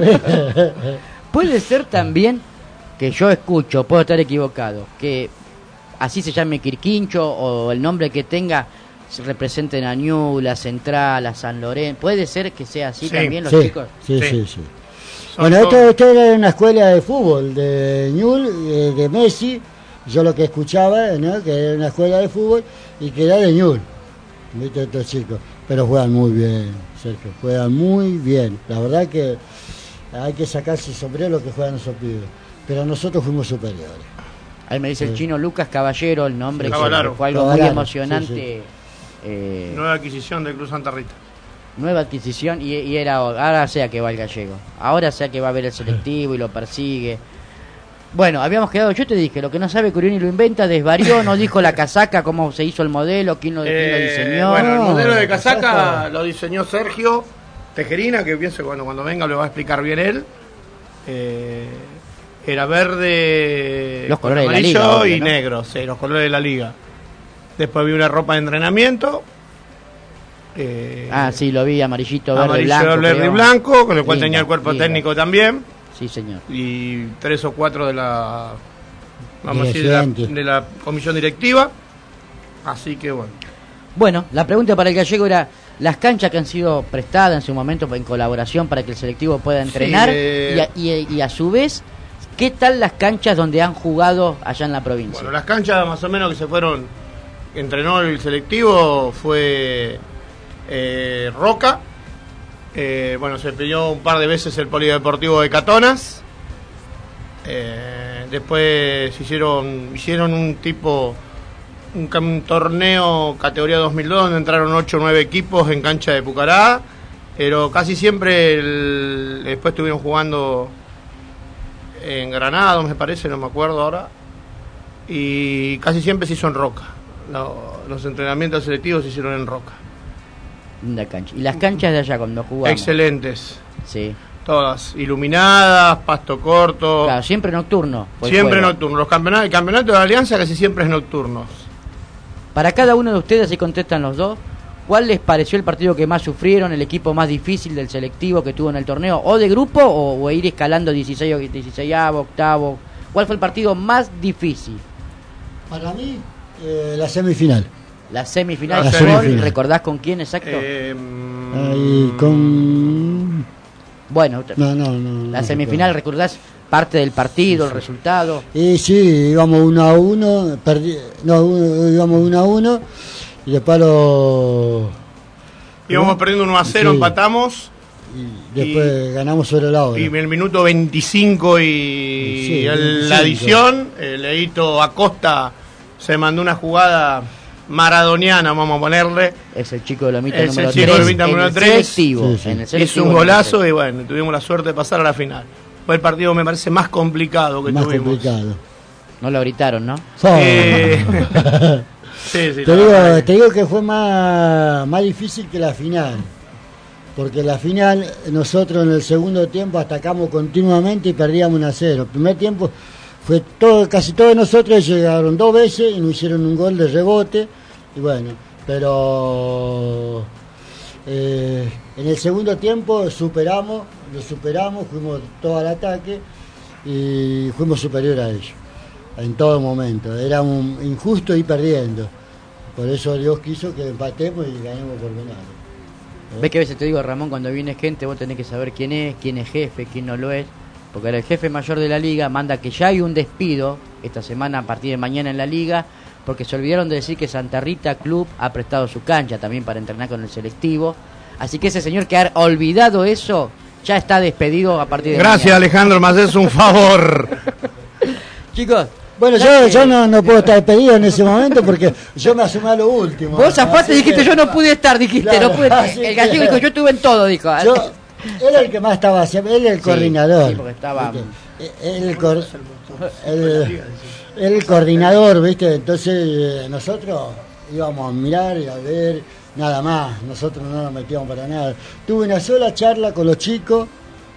Puede ser también que yo escucho, puedo estar equivocado, que así se llame Quirquincho o el nombre que tenga se representen a Ñuble, a Central, a San Lorenzo. Puede ser que sea así Sí, también los sí, chicos. sí, sí, sí. Bueno, esto, esto era una escuela de fútbol de Ñul, eh, de Messi. Yo lo que escuchaba, ¿no? Que era una escuela de fútbol y que era de Ñul. ¿Viste? Estos chicos. Pero juegan muy bien, Sergio. Juegan muy bien. La verdad que hay que sacarse el sombrero que juegan esos pibes. Pero nosotros fuimos superiores. Ahí me dice el Sí. chino Lucas Caballero, el nombre, que Caballero. fue algo muy Caballero, emocionante. sí, sí. eh, Nueva adquisición del Club Santa Rita. nueva adquisición y, y era ahora sea que va el gallego, ahora sea que va a ver el selectivo y lo persigue. Bueno, habíamos quedado, yo te dije, lo que no sabe Curioni lo inventa, desvarió, no dijo la casaca, cómo se hizo el modelo, quién lo, quién lo Eh, diseñó. Bueno, el modelo de la casaca casaca. lo diseñó Sergio Tejerina, que pienso que cuando, cuando venga lo va a explicar bien él. Eh, era verde, Los con colores de la amarillo liga, obvio, y ¿no? negro, sí, los colores de la liga. Después vi una ropa de entrenamiento. Eh, Ah, sí, lo vi, amarillito, verde, amarillo, blanco. verde y creo. blanco, con el cual Linda, tenía el cuerpo linda. técnico también. Sí, señor. Y tres o cuatro de la, vamos a decir, de la, Dirigente. de la comisión directiva. Así que bueno. Bueno, la pregunta para el gallego era, las canchas que han sido prestadas en su momento en colaboración para que el selectivo pueda entrenar, eh. y, a, y- y a su vez, ¿qué tal las canchas donde han jugado allá en la provincia? Bueno, las canchas más o menos que se fueron entrenó el selectivo fue eh, Roca. Eh, bueno, se pidió un par de veces el Polideportivo de Catonas. Eh, después hicieron hicieron un tipo un, un torneo categoría dos mil dos donde entraron ocho o nueve equipos en cancha de Pucará, pero casi siempre el, después estuvieron jugando en Granado, me parece, no me acuerdo ahora, y casi siempre se hizo en Roca. Lo, los entrenamientos selectivos se hicieron en Roca. Linda cancha. ¿Y las canchas de allá cuando jugamos? Excelentes. Sí. Todas iluminadas, pasto corto. Claro, siempre nocturno. Siempre nocturno. Los campeonatos, el campeonato de la Alianza casi siempre es nocturno. Para cada uno de ustedes, así contestan los dos, ¿cuál les pareció el partido que más sufrieron, el equipo más difícil del selectivo que tuvo en el torneo? ¿O de grupo o, o ir escalando dieciséis, dieciséis, octavo? ¿Cuál fue el partido más difícil? Para mí, eh, la semifinal. La semifinal, La ¿con- semifinal. ¿recordás con quién exacto? Eh, Ahí con... Bueno, No, no, no. la no semifinal, ¿recordás parte del partido, el resultado? Y sí, íbamos uno a uno, perdí, no, uno, íbamos uno a uno, y después lo... Íbamos perdiendo uno a cero, Sí. empatamos. Después ganamos sobre la hora. Y en el minuto veinticinco y Sí, el- la veinticinco. adición, el Leito Acosta se mandó una jugada maradoniana, vamos a ponerle. Es el chico de Lomita Es número el chico tres de Lomita en número el tres. selectivo, Sí, sí. en el Hizo selectivo un número golazo tres. y bueno, tuvimos la suerte de pasar a la final. Fue el partido, me parece, más complicado que Más tuvimos. complicado. No lo gritaron, ¿no? Eh, sí, sí, te, la digo, verdad. te digo que fue más, más difícil que la final. Porque la final, nosotros en el segundo tiempo atacamos continuamente y perdíamos uno a cero. El primer tiempo fue todo, casi todos nosotros llegaron dos veces y nos hicieron un gol de rebote. Y bueno, pero eh, en el segundo tiempo superamos, lo superamos, fuimos todo al ataque y fuimos superior a ellos. En todo momento. Era un injusto ir perdiendo. Por eso Dios quiso que empatemos y ganemos por penales. Ves que a veces te digo, Ramón, cuando viene gente, vos tenés que saber quién es, quién es jefe, quién no lo es. Porque ahora el jefe mayor de la liga manda que ya hay un despido esta semana a partir de mañana en la liga, porque se olvidaron de decir que Santa Rita Club ha prestado su cancha también para entrenar con el selectivo. Así que ese señor que ha olvidado eso, ya está despedido a partir de Gracias, mañana. Alejandro, me haces un favor. Chicos, Bueno, yo, yo no, no puedo estar despedido en ese momento porque yo me asumí a lo último. vos zafaste y Así dijiste, que- yo no pude estar, dijiste, Claro, no pude. así El que- gallego dijo, yo estuve en todo, dijo. Yo, él era el que más estaba haciendo, él era el Sí, coordinador. sí, porque estaba- ¿viste? Él el, cor- el- él el coordinador, ¿viste? Entonces eh, nosotros íbamos a mirar y a ver, nada más, nosotros no nos metíamos para nada. Tuve una sola charla con los chicos,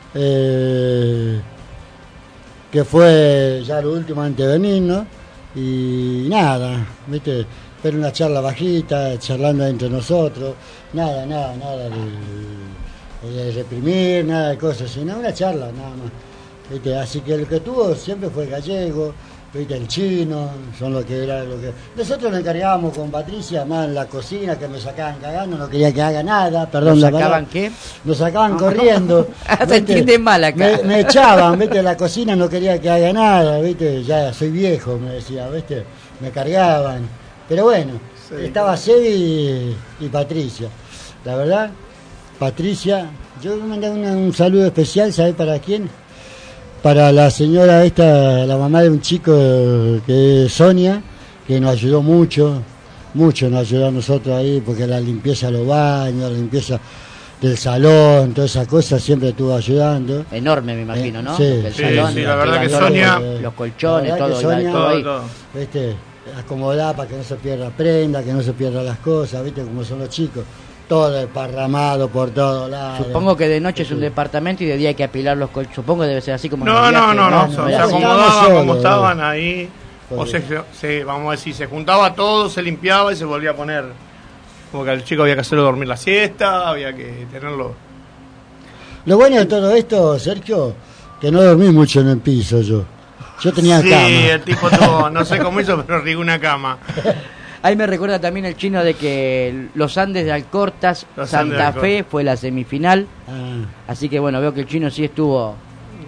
eh, que fue ya lo último antes de venirnos, y nada, ¿viste? Pero una charla bajita, charlando entre nosotros, nada, nada, nada de, de reprimir, nada de cosas así, no, una charla nada más. ¿Viste? Así que el que tuvo siempre fue gallego, ¿viste? El chino, son lo que era lo que. Nosotros nos encargábamos con Patricia más en la cocina, que me sacaban cagando, no quería que haga nada, perdón. ¿Nos la sacaban palabra. qué? Nos sacaban corriendo. Ah, se ¿viste? entiende mal acá. Me, me echaban, ¿viste? En la cocina no quería que haga nada, ¿viste? Ya soy viejo, me decía, ¿viste? Me cargaban. Pero bueno, estaba Sebi y, y Patricia. La verdad, Patricia, yo me mandé una- un saludo especial, ¿sabes para quién? Para la señora esta, la mamá de un chico que es Sonia, que nos ayudó mucho, mucho nos ayudó a nosotros ahí, porque la limpieza de los baños, la limpieza del salón, todas esas cosas siempre estuvo ayudando. Enorme, me imagino, ¿no? Sí, Porque el sí, salón, sí, la verdad que todo, Sonia- los, los colchones, La verdad todo, que iba Sonia- todo ahí. Todo, todo. ¿Viste? Acomodar para que no se pierda prenda, que no se pierdan las cosas, ¿viste? Como son los chicos. Todo desparramado por todos lados. Supongo que de noche es un departamento y de día hay que apilar los colchones. Supongo que debe ser así como en No, los no, viajes, no, no, No, se, no, se era así. acomodaban solos, como eh. estaban ahí. O Porque- se, se- vamos a decir, se juntaba todo, se limpiaba y se volvía a poner. Como que al chico había que hacerlo dormir la siesta, había que tenerlo. Lo bueno de todo esto, Sergio, que no dormí mucho en el piso yo. Yo tenía Sí, cama. el tipo tuvo, no sé cómo hizo, pero rigó una cama. Ahí me recuerda también el chino de que los Andes de Alcortas, Los Andes de Santa Alcortas. Fe fue la semifinal. Ah, Así que bueno, veo que el chino sí estuvo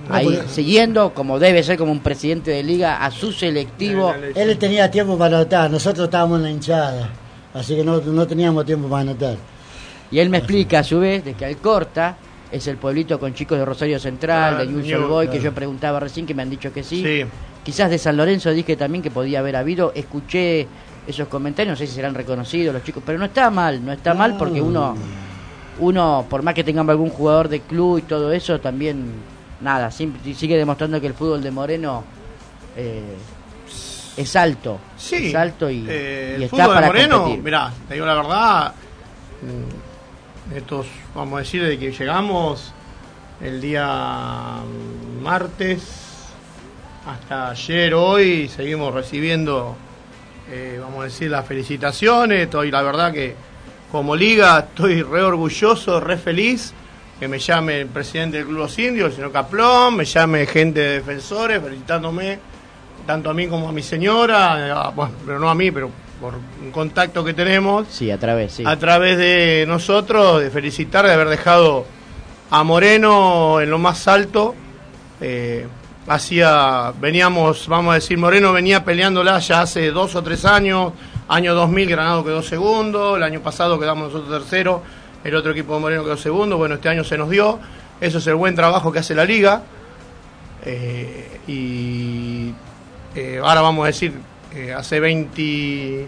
ahí porque- siguiendo como debe ser, como un presidente de liga, a su selectivo. Él tenía tiempo para anotar, nosotros estábamos en la hinchada, así que no, no teníamos tiempo para anotar. Y él me explica a su vez de que Alcorta es el pueblito con chicos de Rosario Central, Ah, de Newell's New- Old Boys, que claro. yo preguntaba recién, que me han dicho que sí. Sí. Quizás de San Lorenzo dije también que podía haber habido. Escuché esos comentarios, no sé si serán reconocidos los chicos, pero no está mal, no está mal porque uno, uno por más que tengamos algún jugador de club y todo eso, también, nada, siempre, sigue demostrando que el fútbol de Moreno eh, es alto. Sí, es alto y, eh, y el está fútbol de para Moreno, competir. mirá, te digo la verdad, mm, estos, vamos a decir, de que llegamos el día martes hasta ayer, hoy, seguimos recibiendo, eh, vamos a decir, las felicitaciones. Estoy, la verdad que como liga estoy re orgulloso, re feliz que me llame el presidente del Club Los Indios, el señor Caplón, me llame gente de defensores felicitándome tanto a mí como a mi señora, eh, bueno, pero no a mí, pero por un contacto que tenemos. Sí, a través, sí. A través de nosotros, de felicitar, de haber dejado a Moreno en lo más alto. Eh, hacía, veníamos, vamos a decir, Moreno venía peleándola ya hace dos o tres años. Año dos mil Granado quedó segundo, el año pasado quedamos nosotros tercero, el otro equipo de Moreno quedó segundo. Bueno, este año se nos dio. Eso es el buen trabajo que hace la liga. Eh, y eh, ahora vamos a decir, eh, hace veinte...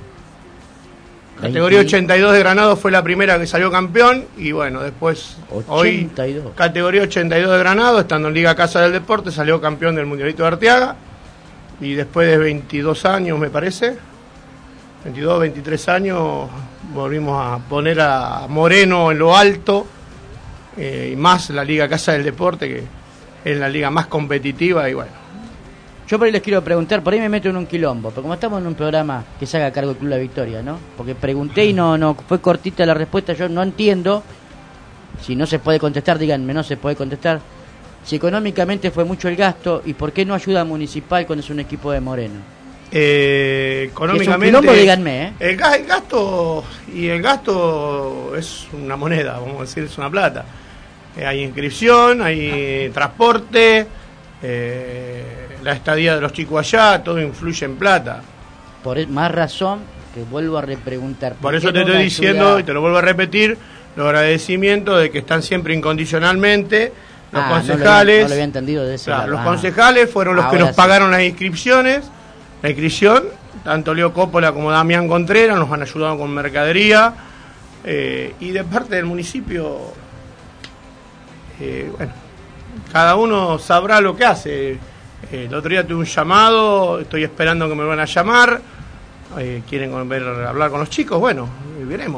Categoría ochenta y dos de Granado fue la primera que salió campeón. Y bueno, después ochenta y dos. hoy categoría ochenta y dos de Granado, estando en Liga Casa del Deporte, salió campeón del Mundialito de Arteaga. Y después de veintidós años, me parece, veintidós, veintitrés años, volvimos a poner a Moreno en lo alto. Eh, y más la Liga Casa del Deporte, que es la liga más competitiva. Y bueno, Yo por ahí les quiero preguntar, por ahí me meto en un quilombo, pero como estamos en un programa que se haga cargo del Club La Victoria, ¿no? Porque pregunté y no, no fue cortita la respuesta, yo no entiendo. Si no se puede contestar, díganme, no se puede contestar. Si económicamente fue mucho el gasto, ¿y por qué no ayuda municipal cuando es un equipo de Moreno? eh, económicamente, Si es un quilombo, díganme, ¿eh? el, ga- el gasto y el gasto es una moneda, vamos a decir, es una plata. Eh, hay inscripción, hay transporte, eh, la estadía de los chicos allá, todo influye en plata. Por e- más razón que vuelvo a repreguntar. Por eso qué te no estoy me diciendo, ayuda? y te lo vuelvo a repetir, los agradecimientos de que están siempre incondicionalmente. Los Ah, no lo había- concejales, no lo había entendido de ese claro, lado. los Ah. concejales fueron los que Ahora nos sí. pagaron las inscripciones, la inscripción, tanto Leo Coppola como Damián Contreras nos han ayudado con mercadería, eh, y de parte del municipio, eh, bueno, cada uno sabrá lo que hace. Eh, el otro día tuve un llamado, estoy esperando que me van a llamar, eh, quieren ver, hablar con los chicos, bueno, eh, veremos.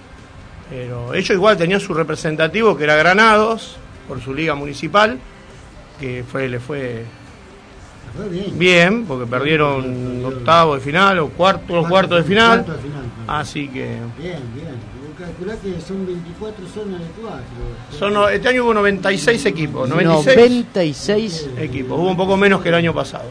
Pero ellos igual tenían su representativo, que era Granados, por su liga municipal, que fue le fue Fue bien. bien, porque perdieron octavo de final o cuarto, los cuartos de final. Cuarto de final. Así que Bien, bien. Calculá que son veinticuatro zonas de cuatro. son, este año hubo noventa y seis equipos, noventa y seis noventa y seis equipos, hubo un poco menos que el año pasado.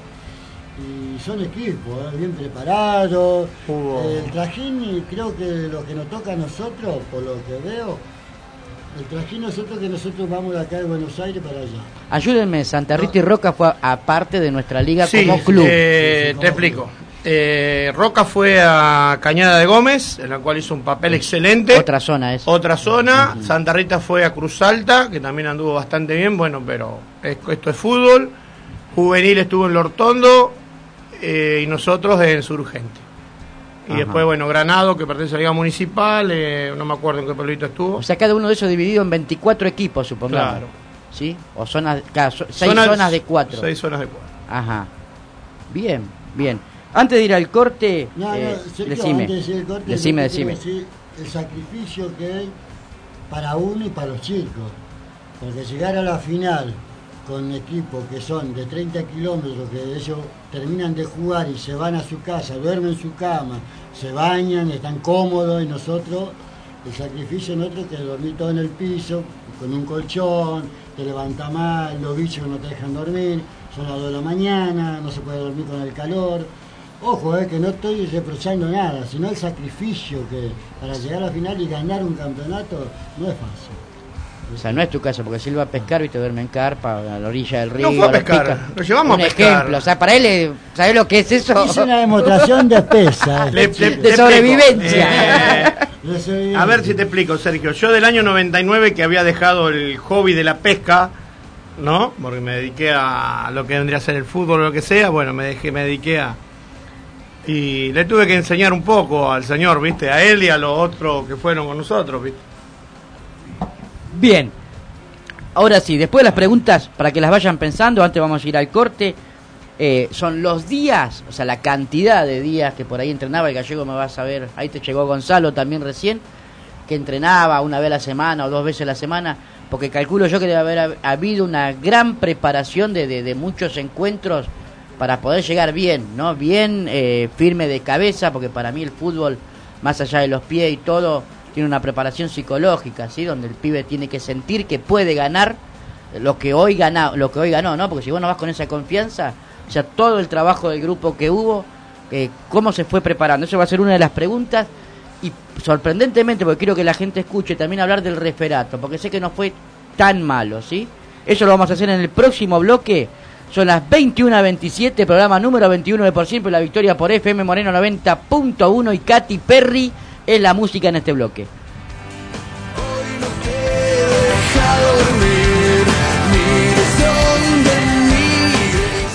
Y son equipos, ¿eh? Bien preparados. Hubo- El trajín, y creo que lo que nos toca a nosotros, por lo que veo, el trajín nosotros que nosotros vamos de acá de Buenos Aires para allá. Ayúdenme, Santa Rita y Roca fue aparte de nuestra liga Sí, como club. eh, te explico. Eh, Roca fue a Cañada de Gómez, en la cual hizo un papel excelente. Otra zona es. Otra zona. Santa Rita fue a Cruz Alta, que también anduvo bastante bien, bueno, pero es- esto es fútbol. Juvenil estuvo en Lortondo, eh, y nosotros en Surgente. Y Ajá. después, bueno, Granado, que pertenece a la Liga Municipal, eh, no me acuerdo en qué pueblito estuvo. O sea, cada uno de esos dividido en veinticuatro equipos, supongamos. Claro. ¿Sí? O zonas, cada zo- seis Zonas- zonas de cuatro. Seis zonas de cuatro. Ajá. Bien, bien. Antes de ir al corte, No, eh, no, Sergio, decime. antes de decir el corte, decime, yo te quiero decime. decir el sacrificio que hay para uno y para los chicos. Porque llegar a la final con equipos que son de treinta kilómetros, que ellos terminan de jugar y se van a su casa, duermen en su cama, se bañan, están cómodos, y nosotros, el sacrificio nuestro que dormir todo en el piso, con un colchón, te levanta mal, los bichos no te dejan dormir, son las dos de la mañana, no se puede dormir con el calor. Ojo, eh, que no estoy reprochando nada, sino el sacrificio que para llegar a la final y ganar un campeonato no es fácil. O sea, no es tu caso, porque si él va a pescar, viste, duerme en carpa, a la orilla del río. No fue a la pescar, pica. lo llevamos Un a pescar. ejemplo, o sea, para él, eh, ¿sabés lo que es eso? Hice una demostración de pesa. Le- le- de te sobrevivencia. explico. Eh, a ver si te explico, Sergio. Yo del año noventa y nueve, que había dejado el hobby de la pesca, ¿no? Porque me dediqué a lo que vendría a ser el fútbol o lo que sea. Bueno, me dejé, me dediqué a... Y le tuve que enseñar un poco al señor, ¿viste? A él y a los otros que fueron con nosotros, ¿viste? Bien. Ahora sí, después de las preguntas, para que las vayan pensando, antes vamos a ir al corte, eh, son los días, o sea, la cantidad de días que por ahí entrenaba, el gallego me va a saber, ahí te llegó Gonzalo también recién, que entrenaba una vez a la semana o dos veces a la semana, porque calculo yo que debe haber habido una gran preparación de, de, de muchos encuentros para poder llegar bien, ¿no? Bien eh, firme de cabeza, porque para mí el fútbol, más allá de los pies y todo, tiene una preparación psicológica, ¿sí? Donde el pibe tiene que sentir que puede ganar lo que hoy ganó, lo que hoy ganó, ¿no? Porque si vos no vas con esa confianza, o sea, todo el trabajo del grupo que hubo, eh, cómo se fue preparando, eso va a ser una de las preguntas. Y sorprendentemente, porque quiero que la gente escuche también hablar del referato, porque sé que no fue tan malo, ¿sí? Eso lo vamos a hacer en el próximo bloque. Son las veintiuna veintisiete, programa número veintiuno de Por Siempre la Victoria por F M Moreno noventa punto uno, y Katy Perry es la música en este bloque. Deja dormir, mires donde mires.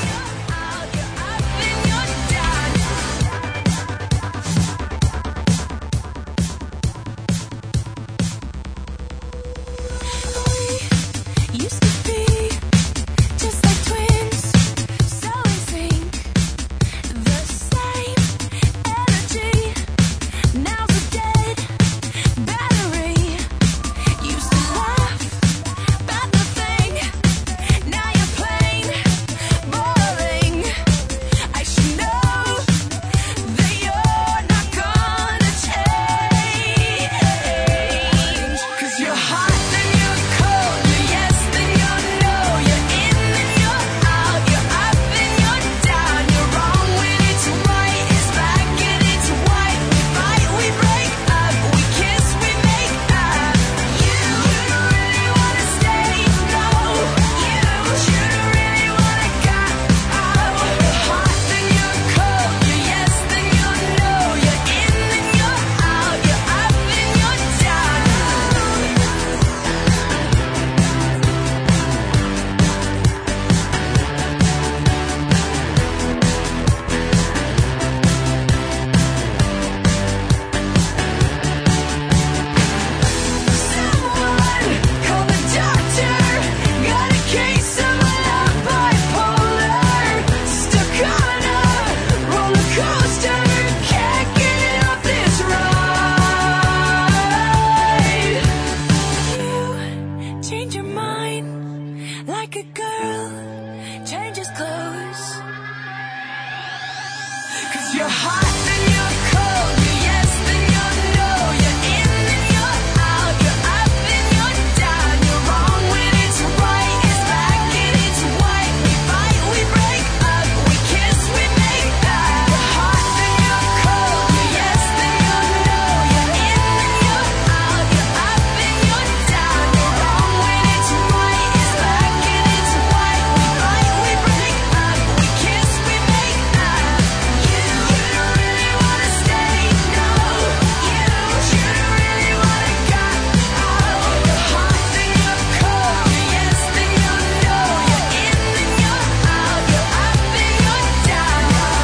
Used to be just like twins, so in sync, the same energy. Now's a dead battery. Used to laugh about nothing. Now you're plain boring. I should know that you're not gonna change. 'Cause you're hot, then you're cold, you're yes, then you're no, you're in, then you're out, you're up, then you're down, you're wrong when it's right, it's black and it's white. We fight, we break up, we kiss, we make up. You really wanna stay, no, you should really wanna go. You're hot, then you're cold, you're yes, then you're no, you're in, then you're out, you're up, then you're down. Someone call the doctor. Got a case of love bipolar. Stuck on a roller coaster. Can't get off this ride. You change your mind like a girl changes clothes. 'Cause you're hot, then you're cold, you're yes, then you're no, you're in, then you're out, you're up, then you're down, you're wrong when it's right, it's black and it's white. We fight, we break up, we kiss, we make up. You're hot, then you're cold, you're yes, then you're no, you're in, then you're out, you're up, then you're down, you're wrong when it's right, it's black and it's white. We fight, we break up, we kiss, we make up. You really wanna stay, no, you should really wanna go. You're hot, then you're cold, you're yes, then you're no, you're in, then you're out, you're up, then you're down.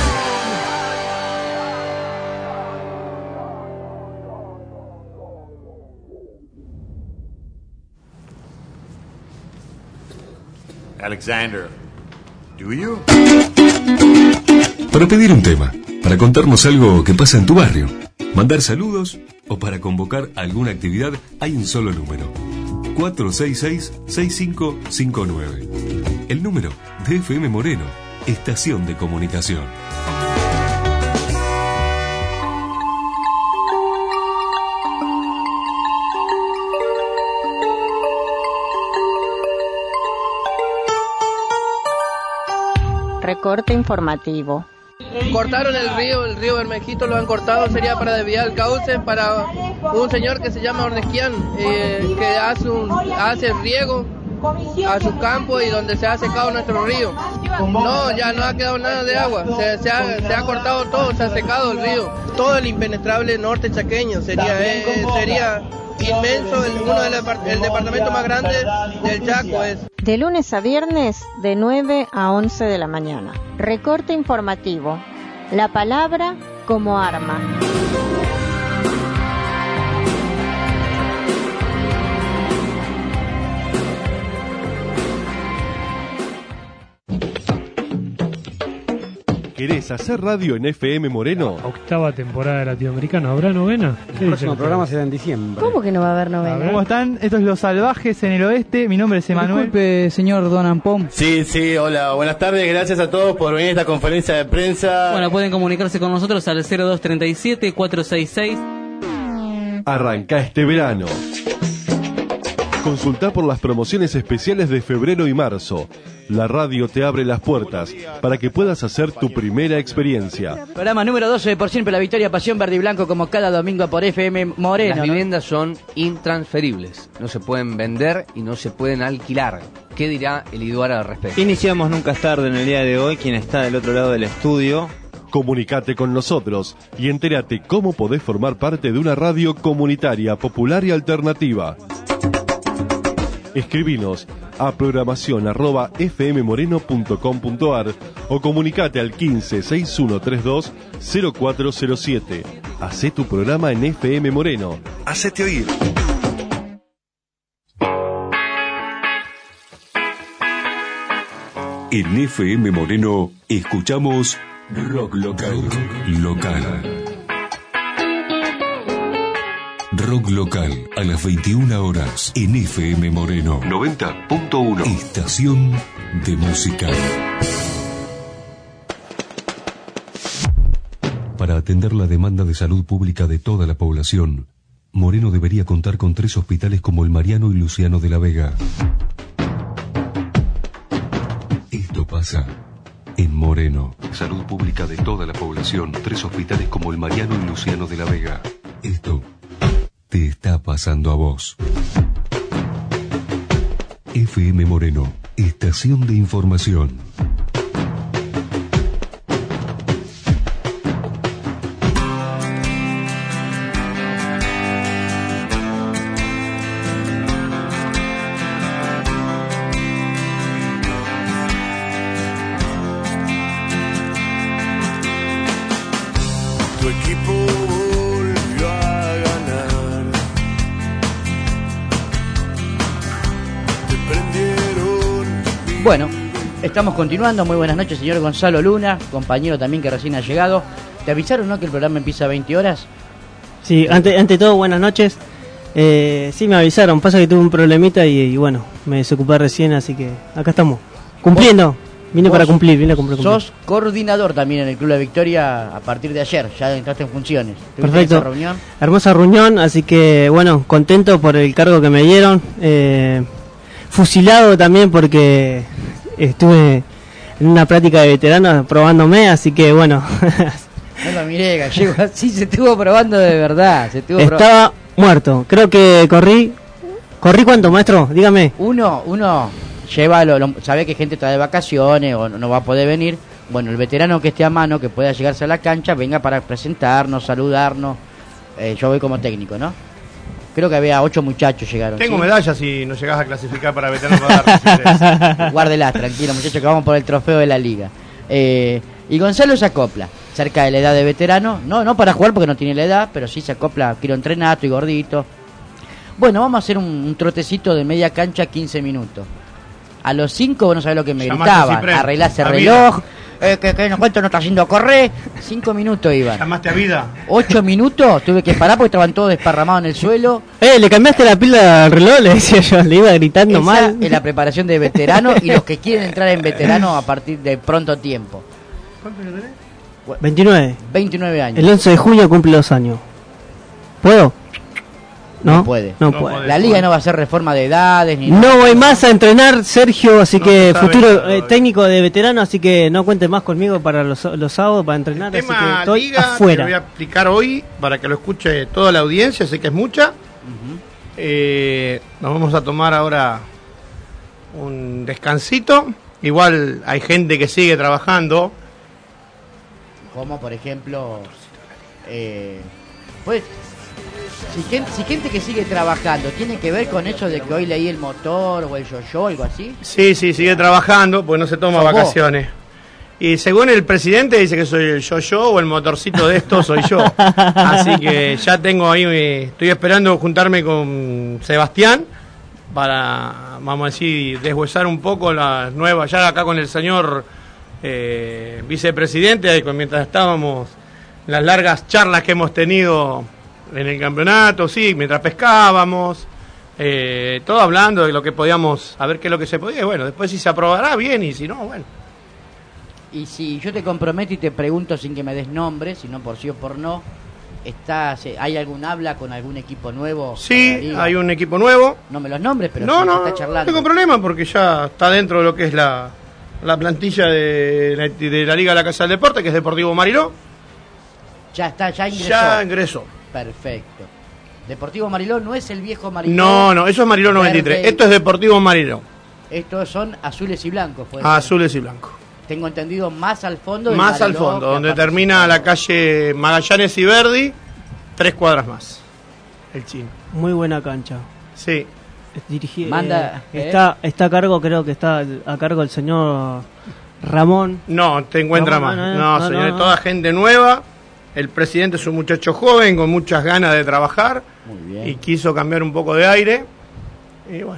Alexander, do you? Para pedir un tema, para contarnos algo que pasa en tu barrio, mandar saludos o para convocar alguna actividad, hay un solo número: cuatro seis seis, seis cinco cinco nueve. El número de F M Moreno, estación de comunicación. Recorte informativo. cortaron el río, el río Bermejito lo han cortado, sería para desviar el cauce para un señor que se llama Ornesquian, eh, que hace, un, hace riego a su campo y donde se ha secado nuestro río. No, ya no ha quedado nada de agua, se, se, ha, se ha cortado todo, se ha secado el río. Todo el impenetrable norte chaqueño sería, eh, sería inmenso, el, uno del el departamento más grande del Chaco es. De lunes a viernes, de nueve a once de la mañana. Recorte informativo. La palabra como arma. ¿Querés hacer radio en F M Moreno? Octava temporada de Latinoamericano. ¿Habrá novena? El próximo programa será en diciembre. ¿Cómo que no va a haber novena? ¿Cómo están? Esto es Los Salvajes en el Oeste. Mi nombre es Emanuel. Disculpe, señor Don Ampón. Sí, sí, hola, buenas tardes. Gracias a todos por venir a esta conferencia de prensa. Bueno, pueden comunicarse con nosotros al cero dos treinta y siete, cuatrocientos sesenta y seis. Arranca este verano. Consultá por las promociones especiales de febrero y marzo. La radio te abre las puertas para que puedas hacer tu primera experiencia. Programa número doce de Por Siempre la Victoria, Pasión Verde y Blanco, como cada domingo por F M Moreno. Las ¿no? viviendas son intransferibles, no se pueden vender y no se pueden alquilar. ¿Qué dirá el IDUAR al respecto? Iniciamos Nunca es tarde en el día de hoy. Quien está del otro lado del estudio, comunicate con nosotros y entérate cómo podés formar parte de una radio comunitaria, popular y alternativa. Escribinos a programación arroba fmmoreno.com.ar o comunicate al quince, sesenta y uno treinta y dos, cero cuatro cero siete. Hacé tu programa en F M Moreno. Hacete oír. En F M Moreno escuchamos Rock Local. Local. Rock Local a las veintiuna horas en F M Moreno noventa punto uno. Estación de música. Para atender la demanda de salud pública de toda la población, Moreno debería contar con tres hospitales como el Mariano y Luciano de la Vega. Esto pasa en Moreno. Salud pública de toda la población, tres hospitales como el Mariano y Luciano de la Vega. Esto te está pasando a vos. F M Moreno, estación de información. Tu equipo volvió a ganar. Te prendieron. Bueno, estamos continuando. Muy buenas noches, señor Gonzalo Luna, compañero también que recién ha llegado. ¿Te avisaron, no, que el programa empieza a veinte horas? Sí, ante, ante todo, buenas noches. Eh, sí, me avisaron. Pasa que tuve un problemita y, y bueno, me desocupé recién, así que acá estamos. Cumpliendo. Vine para cumplir, vine a cumplir. Sos coordinador también en el Club de Victoria a partir de ayer, ya entraste en funciones. Perfecto. Esa reunión? Hermosa reunión, así que bueno, contento por el cargo que me dieron. Eh, fusilado también porque estuve en una práctica de veteranos probándome, así que bueno. No lo miré, Gallego, sí se estuvo probando de verdad. Se estuvo Estaba probando. muerto, creo que corrí. ¿Corrí cuánto, maestro? Dígame. Uno, uno... Lleva, lo, lo, sabe que gente está de vacaciones o no, no va a poder venir. Bueno, el veterano que esté a mano, que pueda llegarse a la cancha, venga para presentarnos, saludarnos. Eh, yo voy como técnico, ¿no? Creo que había ocho muchachos llegaron. Tengo ¿sí? medallas si no llegás a clasificar para veterano. Para Guárdelas, tranquilo, muchachos, que vamos por el trofeo de la liga. Eh, y Gonzalo se acopla, cerca de la edad de veterano. No, no para jugar porque no tiene la edad, pero sí se acopla. Quiero entrenar, estoy gordito. Bueno, vamos a hacer un, un trotecito de media cancha, quince minutos. A los cinco, vos no sabés lo que me gritaban. Arreglás el reloj. Eh, que, que no cuento, no está haciendo correr. Cinco minutos iban. ¿Llamaste a vida? Ocho minutos tuve que parar porque estaban todos desparramados en el suelo. Eh, le cambiaste la pila al reloj, le decía yo, le iba gritando Esa mal. es la preparación de veterano y los que quieren entrar en veterano a partir de pronto tiempo. ¿Cuánto años tenés? veintinueve. veintinueve años. El once de junio cumple dos años. ¿Puedo? No, no puede. No, no puede. La liga no va a hacer reforma de edades ni No nada. voy más a entrenar, Sergio, así No que se sabe futuro nada, eh, técnico de veterano, así que no cuentes más conmigo para los, los sábados para entrenar, así que Tema estoy liga, te lo afuera. voy a explicar hoy para que lo escuche toda la audiencia, sé que es mucha. Uh-huh. eh, nos vamos a tomar ahora un descansito. Igual hay gente que sigue trabajando. Como por ejemplo, eh, pues, si gente, si gente que sigue trabajando, ¿tiene que ver con eso de que hoy leí el motor o el yo-yo, algo así? Sí, sí, sigue trabajando, pues no se toma vacaciones. Y según el presidente dice que soy el yo-yo o el motorcito de esto soy yo. Así que ya tengo ahí, estoy esperando juntarme con Sebastián para, vamos a decir, deshuesar un poco las nuevas, ya acá con el señor eh, vicepresidente, ahí, mientras estábamos, las largas charlas que hemos tenido en el campeonato, sí, mientras pescábamos, eh, todo hablando de lo que podíamos, a ver qué es lo que se podía, y bueno, después si se aprobará, bien, y si no, bueno. Y si yo te comprometo y te pregunto sin que me des nombre, si no por sí o por no, ¿está, ¿hay algún habla con algún equipo nuevo? Sí, hay un equipo nuevo. No me los nombres, pero no, sí no, se está charlando. No tengo problema porque ya está dentro de lo que es la, la plantilla de la, de la Liga de la Casa del Deporte, que es Deportivo Mariló. Ya está, ya ingresó. Ya ingresó. Perfecto. Deportivo Mariló no es el viejo Mariló. No, no, eso es Mariló noventa y tres. Verde. Esto es Deportivo Mariló. Estos son azules y blancos. Ah, azules y blancos. Tengo entendido más al fondo. Más Mariló, al fondo, donde termina la calle Magallanes y Verdi, tres cuadras más. El chino. Muy buena cancha. Sí. Dirigí, Manda, eh, ¿eh? Está, está a cargo, creo que está a cargo el señor Ramón. No, te encuentra Ramón, más. No, no, no, no, señor, no, no. toda gente nueva. El presidente es un muchacho joven con muchas ganas de trabajar. Muy bien. Y quiso cambiar un poco de aire. Y bueno.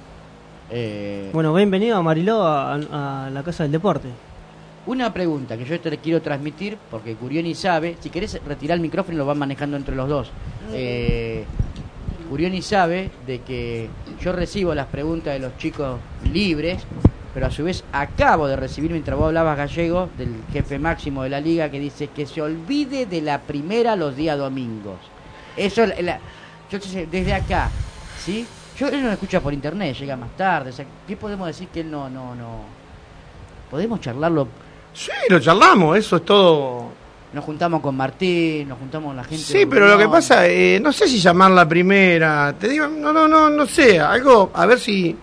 Eh, bueno, bienvenido a Mariló, a, a la Casa del Deporte. Una pregunta que yo te le quiero transmitir, porque Curioni sabe, si querés retirar el micrófono y lo van manejando entre los dos. Eh, Curioni sabe de que yo recibo las preguntas de los chicos libres, pero a su vez acabo de recibir, mientras vos hablabas gallego, del jefe máximo de la liga, que dice que se olvide de la primera los días domingos. Eso, la, yo desde acá, ¿sí? Yo, él no lo escucha por internet, llega más tarde. O sea, ¿qué podemos decir que él no, no, no? ¿Podemos charlarlo? Sí, lo charlamos, eso es todo. Nos juntamos con Martín, nos juntamos con la gente. Sí, pero lo que pasa, eh, no sé si llamar la primera. Te digo, no, no, no, no sé. Algo, a ver si.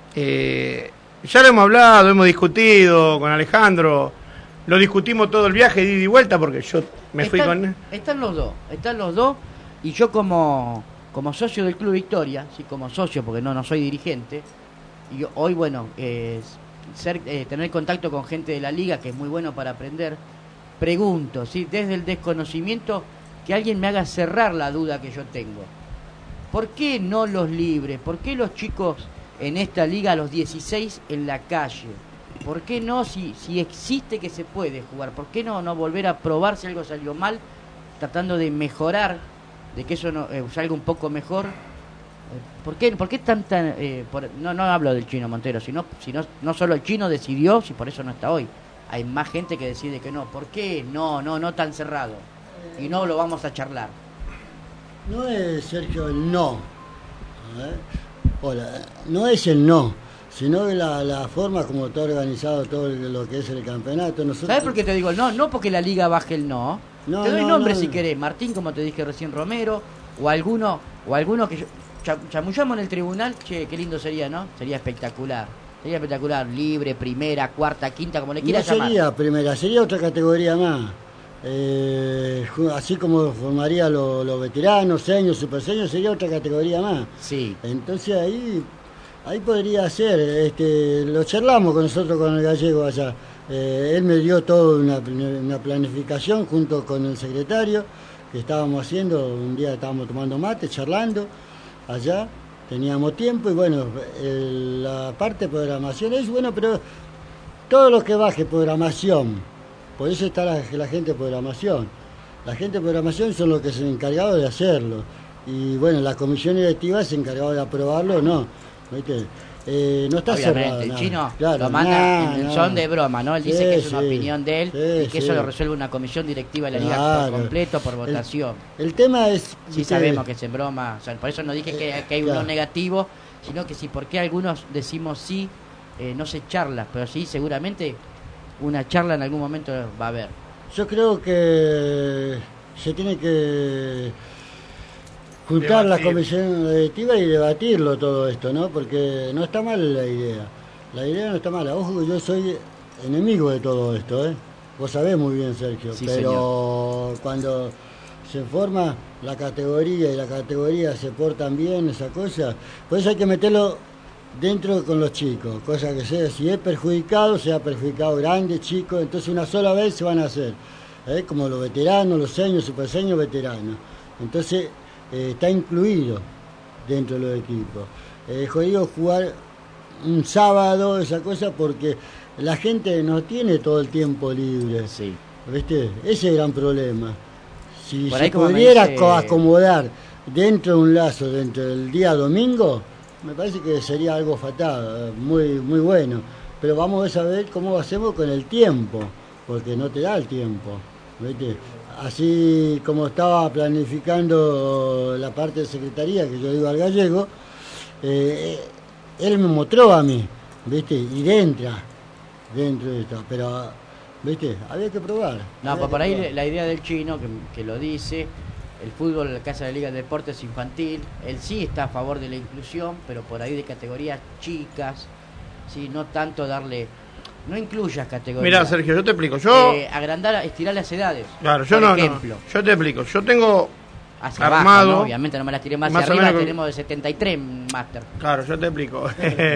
Eh, ya lo hemos hablado, hemos discutido con Alejandro. Lo discutimos todo el viaje, de ida y vuelta, porque yo me están, fui con. Están los dos, están los dos. Y yo, como. Como socio del Club Victoria, sí, como socio, porque no, no soy dirigente, y yo, hoy, bueno, eh, ser, eh, tener contacto con gente de la liga, que es muy bueno para aprender, pregunto, ¿sí? Desde el desconocimiento, que alguien me haga cerrar la duda que yo tengo. ¿Por qué no los libres? ¿Por qué los chicos en esta liga a los dieciséis en la calle? ¿Por qué no, si, si existe que se puede jugar? ¿Por qué no, no volver a probar si algo salió mal, tratando de mejorar, de que eso no, eh, salga un poco mejor? ¿Por qué, por qué tanta... Eh, por, no, no hablo del Chino Montero, sino, sino no solo el Chino decidió, si por eso no está hoy. Hay más gente que decide que no. ¿Por qué? No, no, no tan cerrado. Y no lo vamos a charlar. No es, Sergio, el no. ¿Eh? Hola, no es el no, sino la, la forma como está organizado todo lo que es el campeonato. Nosotros... ¿Sabes por qué te digo el no? No porque la liga baje el no. no te doy no, nombre no, si no. querés. Martín, como te dije recién, Romero. O alguno, o alguno que yo... chamullamos en el tribunal. Che, qué lindo sería, ¿no? Sería espectacular. Sería espectacular. Libre, primera, cuarta, quinta, como le quieras no llamar. No sería primera, sería otra categoría más. Eh, así como formaría los lo veteranos, senior, super senior, sería otra categoría más. Sí. Entonces ahí ahí podría ser, este, lo charlamos con nosotros con el gallego allá. Eh, él me dio toda una, una planificación junto con el secretario que estábamos haciendo. Un día estábamos tomando mate, charlando allá, teníamos tiempo y bueno, el, la parte de programación es bueno, pero todo lo que baje programación. Por eso está la, la gente de programación. La gente de programación son los que se han encargado de hacerlo. Y bueno, la comisión directiva se encargado de aprobarlo o no. ¿Viste? eh, no está Obviamente, cerrado. el nada. chino Claro, lo manda nada, en nada. son de broma, ¿no? Él dice Sí, que es una sí. opinión de él Sí, y que sí. eso lo resuelve una comisión directiva de la liga Claro. por completo, por votación. El, el tema es... Sí, sabemos que es en broma, o sea, por eso no dije que, que hay claro. uno negativo, sino que sí, porque algunos decimos sí, eh, no se charla, pero sí, seguramente una charla en algún momento va a haber. Yo creo que se tiene que juntar Debatir. la comisión directiva y debatirlo todo esto, ¿no? Porque no está mal la idea. La idea no está mala. Ojo que yo soy enemigo de todo esto, ¿eh? Vos sabés muy bien, Sergio. Sí, pero cuando se forma la categoría y la categoría se portan bien, esa cosa, por eso hay que meterlo dentro con los chicos, cosa que sea, si es perjudicado, sea perjudicado grande, chico, entonces una sola vez se van a hacer, ¿eh? Como los veteranos, los seños, super seños, veteranos. Entonces eh, está incluido dentro de los equipos. Eh, jodido jugar un sábado, esa cosa, porque la gente no tiene todo el tiempo libre. Sí. ¿Viste? Ese es el gran problema. Si Por se ahí, como me pudiera dice- co- acomodar dentro de un lazo, dentro del día domingo, me parece que sería algo fatal, muy muy bueno. Pero vamos a ver cómo hacemos con el tiempo, porque no te da el tiempo. ¿Viste? Así como estaba planificando la parte de secretaría, que yo digo al gallego, eh, él me mostró a mí, ¿viste? Y dentro, dentro de esto, pero, ¿viste? Había que probar. No, había pues por que ahí probar. la idea del chino, que, que lo dice, el fútbol, la Casa de Liga de Deportes Infantil, él sí está a favor de la inclusión, pero por ahí de categorías chicas, sí, no tanto darle, no incluyas categorías. Mirá, Sergio, yo te explico. Yo, Eh, agrandar, estirar las edades. claro, yo por no, no, ejemplo. yo te explico. Yo tengo Hacia armado, abajo, ¿no? Obviamente no me las tiré más, más hacia o arriba, menos con- tenemos de setenta y tres máster. Claro, yo te explico.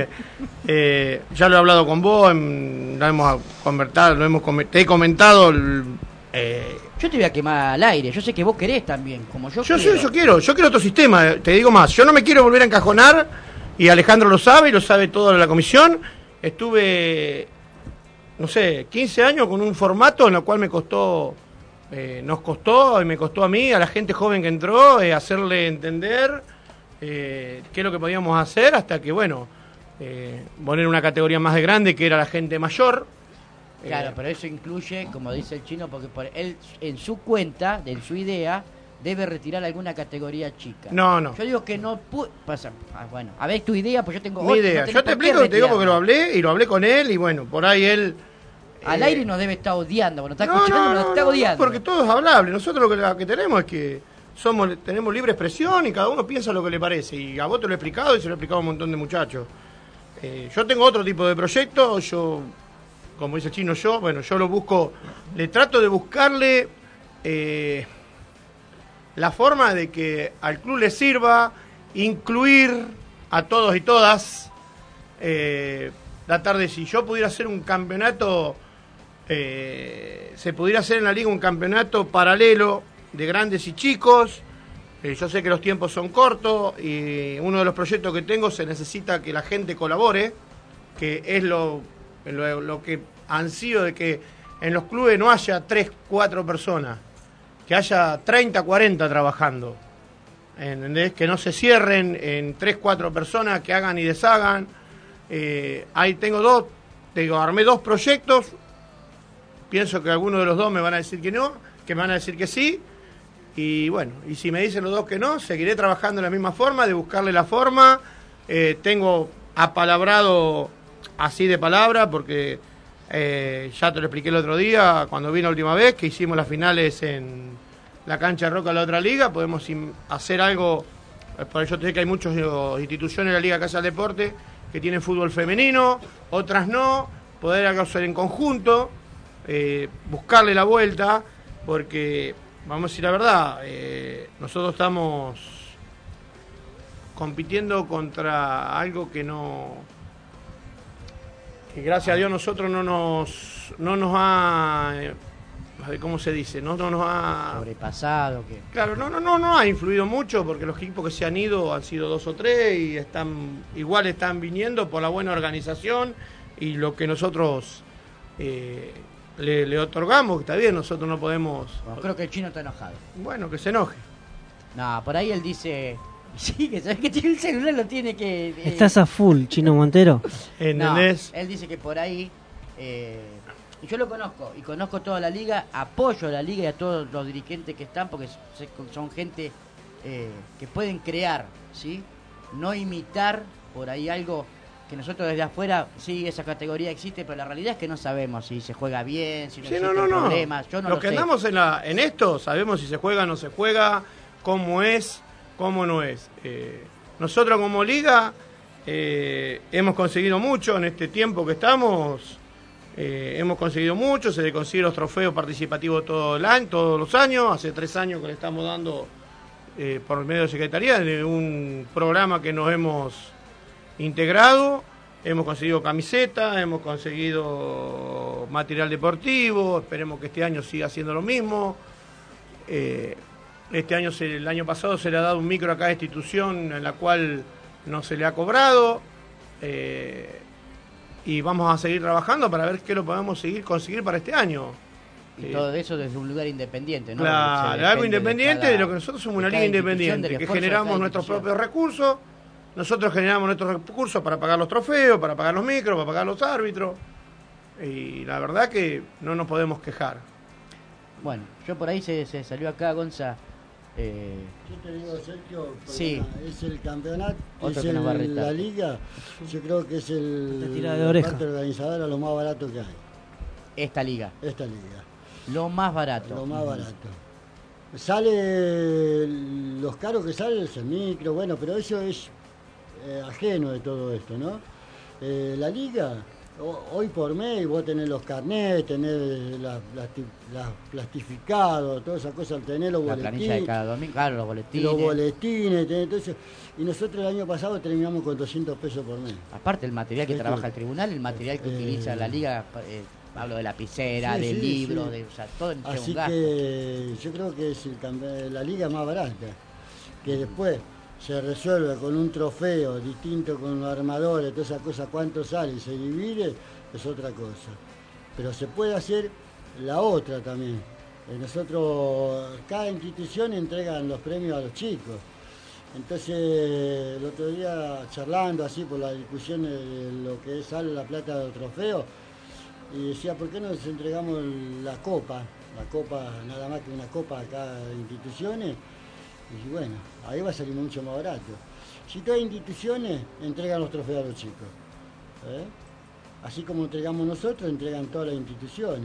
Eh, ya lo he hablado con vos, en- lo hemos convertido, lo hemos come- te he comentado. el- eh, Yo te voy a quemar al aire, yo sé que vos querés también, como yo, yo, quiero. sí, yo quiero, yo quiero otro sistema. eh, Te digo más, yo no me quiero volver a encajonar y Alejandro lo sabe y lo sabe todo la comisión. Estuve, no sé, quince años con un formato en el cual me costó, eh, nos costó y me costó a mí, a la gente joven que entró, eh, hacerle entender eh, qué es lo que podíamos hacer hasta que, bueno, eh, poner una categoría más de grande que era la gente mayor. Claro, Eh, pero eso incluye, como dice el chino, porque por él en su cuenta, de en su idea, debe retirar alguna categoría chica. No, no. Yo digo que no puede. Pasa, ah, bueno, a ver tu idea, pues yo tengo Mi otra, idea, no tenés yo te por qué explico, te digo porque lo retirarla. hablé y lo hablé con él y bueno, por ahí él... Al eh, aire nos debe estar odiando, bueno, está No, escuchando, no, nos no, está no, odiando. porque todo es hablable. Nosotros lo que, lo que tenemos es que somos tenemos libre expresión y cada uno piensa lo que le parece. Y a vos te lo he explicado y se lo he explicado a un montón de muchachos. Eh, yo tengo otro tipo de proyecto, yo, como dice Chino, yo, bueno, yo lo busco, le trato de buscarle eh, la forma de que al club le sirva incluir a todos y todas. Eh, la tarde, si yo pudiera hacer un campeonato, eh, se pudiera hacer en la liga un campeonato paralelo de grandes y chicos. Eh, yo sé que los tiempos son cortos y uno de los proyectos que tengo se necesita que la gente colabore, que es lo, lo, lo que ansío de que en los clubes no haya tres, cuatro personas, que haya treinta, cuarenta trabajando. ¿Entendés? Que no se cierren en tres, cuatro personas que hagan y deshagan. Eh, ahí tengo dos, digo, armé dos proyectos. Pienso que algunos de los dos me van a decir que no, que me van a decir que sí. Y bueno, y si me dicen los dos que no, seguiré trabajando de la misma forma, de buscarle la forma. Eh, tengo apalabrado así de palabra, porque eh, ya te lo expliqué el otro día, cuando vine la última vez, que hicimos las finales en la cancha de Roca de la otra liga. Podemos im- hacer algo, eh, por eso te digo que hay muchas instituciones de la Liga Casa del Deporte que tienen fútbol femenino, otras no, poder hacer en conjunto, eh, buscarle la vuelta, porque vamos a decir la verdad, eh, nosotros estamos compitiendo contra algo que no, que gracias a Dios nosotros no nos, no nos ha, eh, ¿cómo se dice? No, no nos ha sobrepasado, que claro, no, no, no, no ha influido mucho, porque los equipos que se han ido han sido dos o tres y están, igual están viniendo por la buena organización y lo que nosotros eh, le, le otorgamos, que está bien, nosotros no podemos. Bueno, creo que el chino está enojado. Bueno, que se enoje. No, por ahí él dice, Sí, que sabes que tiene el celular, lo tiene que... eh, Estás a full, Chino Montero. no, él dice que por ahí... Eh, y yo lo conozco, y conozco toda la liga, apoyo a la liga y a todos los dirigentes que están, porque son gente eh, que pueden crear, ¿sí? No imitar por ahí algo que nosotros desde afuera, sí, esa categoría existe, pero la realidad es que no sabemos si se juega bien, si no sí, existen no, no, problemas. Yo no Los lo que sé. andamos en, la, en esto sabemos si se juega o no se juega, cómo es, cómo no es. Eh, nosotros como liga eh, hemos conseguido mucho en este tiempo que estamos. Eh, hemos conseguido mucho, se le consiguen los trofeos participativos todo el año, todos los años. Hace tres años que le estamos dando eh, por medio de Secretaría de un programa que nos hemos integrado. Hemos conseguido camisetas, hemos conseguido material deportivo. Esperemos que este año siga siendo lo mismo. Eh, este año, se, el año pasado se le ha dado un micro a cada institución en la cual no se le ha cobrado. Eh, Y vamos a seguir trabajando para ver qué lo podemos seguir conseguir para este año. Y eh, todo eso desde un lugar independiente, ¿no? Claro, algo independiente de, cada, de lo que nosotros somos una liga independiente, que generamos nuestros propios recursos. Nosotros generamos nuestros recursos para pagar los trofeos, para pagar los micros, para pagar los árbitros. Y la verdad que no nos podemos quejar. Bueno, yo por ahí se, se salió acá, Gonza. Eh, yo te digo, Sergio, sí. Es el campeonato, Otro es que nos va a el, retar. la liga, yo creo que es el tira de oreja. parte organizadora lo más barato que hay. Esta liga. Esta liga. Lo más barato. Lo más barato. Sale, los caros que salen es el micro, bueno, pero eso es eh, ajeno de todo esto, ¿no? Eh, la liga, o, hoy por mes vos tenés los carnets, tenés las la, la plastificados, todas esas cosas, tenés los la boletines. planilla de cada domingo, claro, los boletines. Los boletines, tenés todo eso. Y nosotros el año pasado terminamos con doscientos pesos por mes. Aparte el material que Esto, trabaja el tribunal, el material que eh, utiliza la liga, eh, hablo de lapicera, sí, de sí, libros, sí. de, o sea, todo en Así un gasto. que yo creo que es el campe- la liga más barata, que después se resuelve con un trofeo distinto con los armadores, todas esas cosas, cuánto sale y se divide, es otra cosa. Pero se puede hacer la otra también. Eh, nosotros, cada institución entregan los premios a los chicos. Entonces, el otro día charlando así por la discusión de lo que sale la plata del trofeo, y decía, ¿por qué no les entregamos la copa? La copa, nada más que una copa a cada instituciones. Y bueno, ahí va a salir mucho más barato. Si todas las instituciones entregan los trofeos a los chicos, ¿eh? Así como entregamos nosotros, entregan todas las instituciones.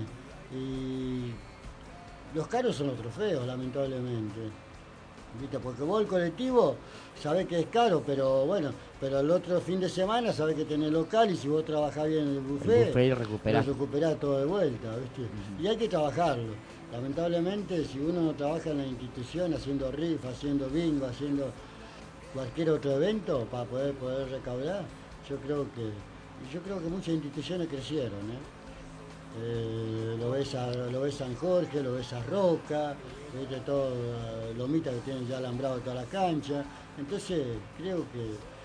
Y los caros son los trofeos, lamentablemente. ¿Viste? Porque vos el colectivo sabés que es caro, pero bueno, pero el otro fin de semana sabés que tenés local y si vos trabajás bien en el buffet, el buffet recuperás. lo recuperás todo de vuelta, ¿viste? Uh-huh. Y hay que trabajarlo. Lamentablemente, si uno no trabaja en la institución haciendo riff, haciendo bingo, haciendo cualquier otro evento para poder poder recaudar, yo creo que yo creo que muchas instituciones crecieron, ¿eh? Eh, lo ves a, lo ves San Jorge, lo ves a Roca, viste todo uh, Lomita que tienen ya alambrado toda la cancha, entonces creo que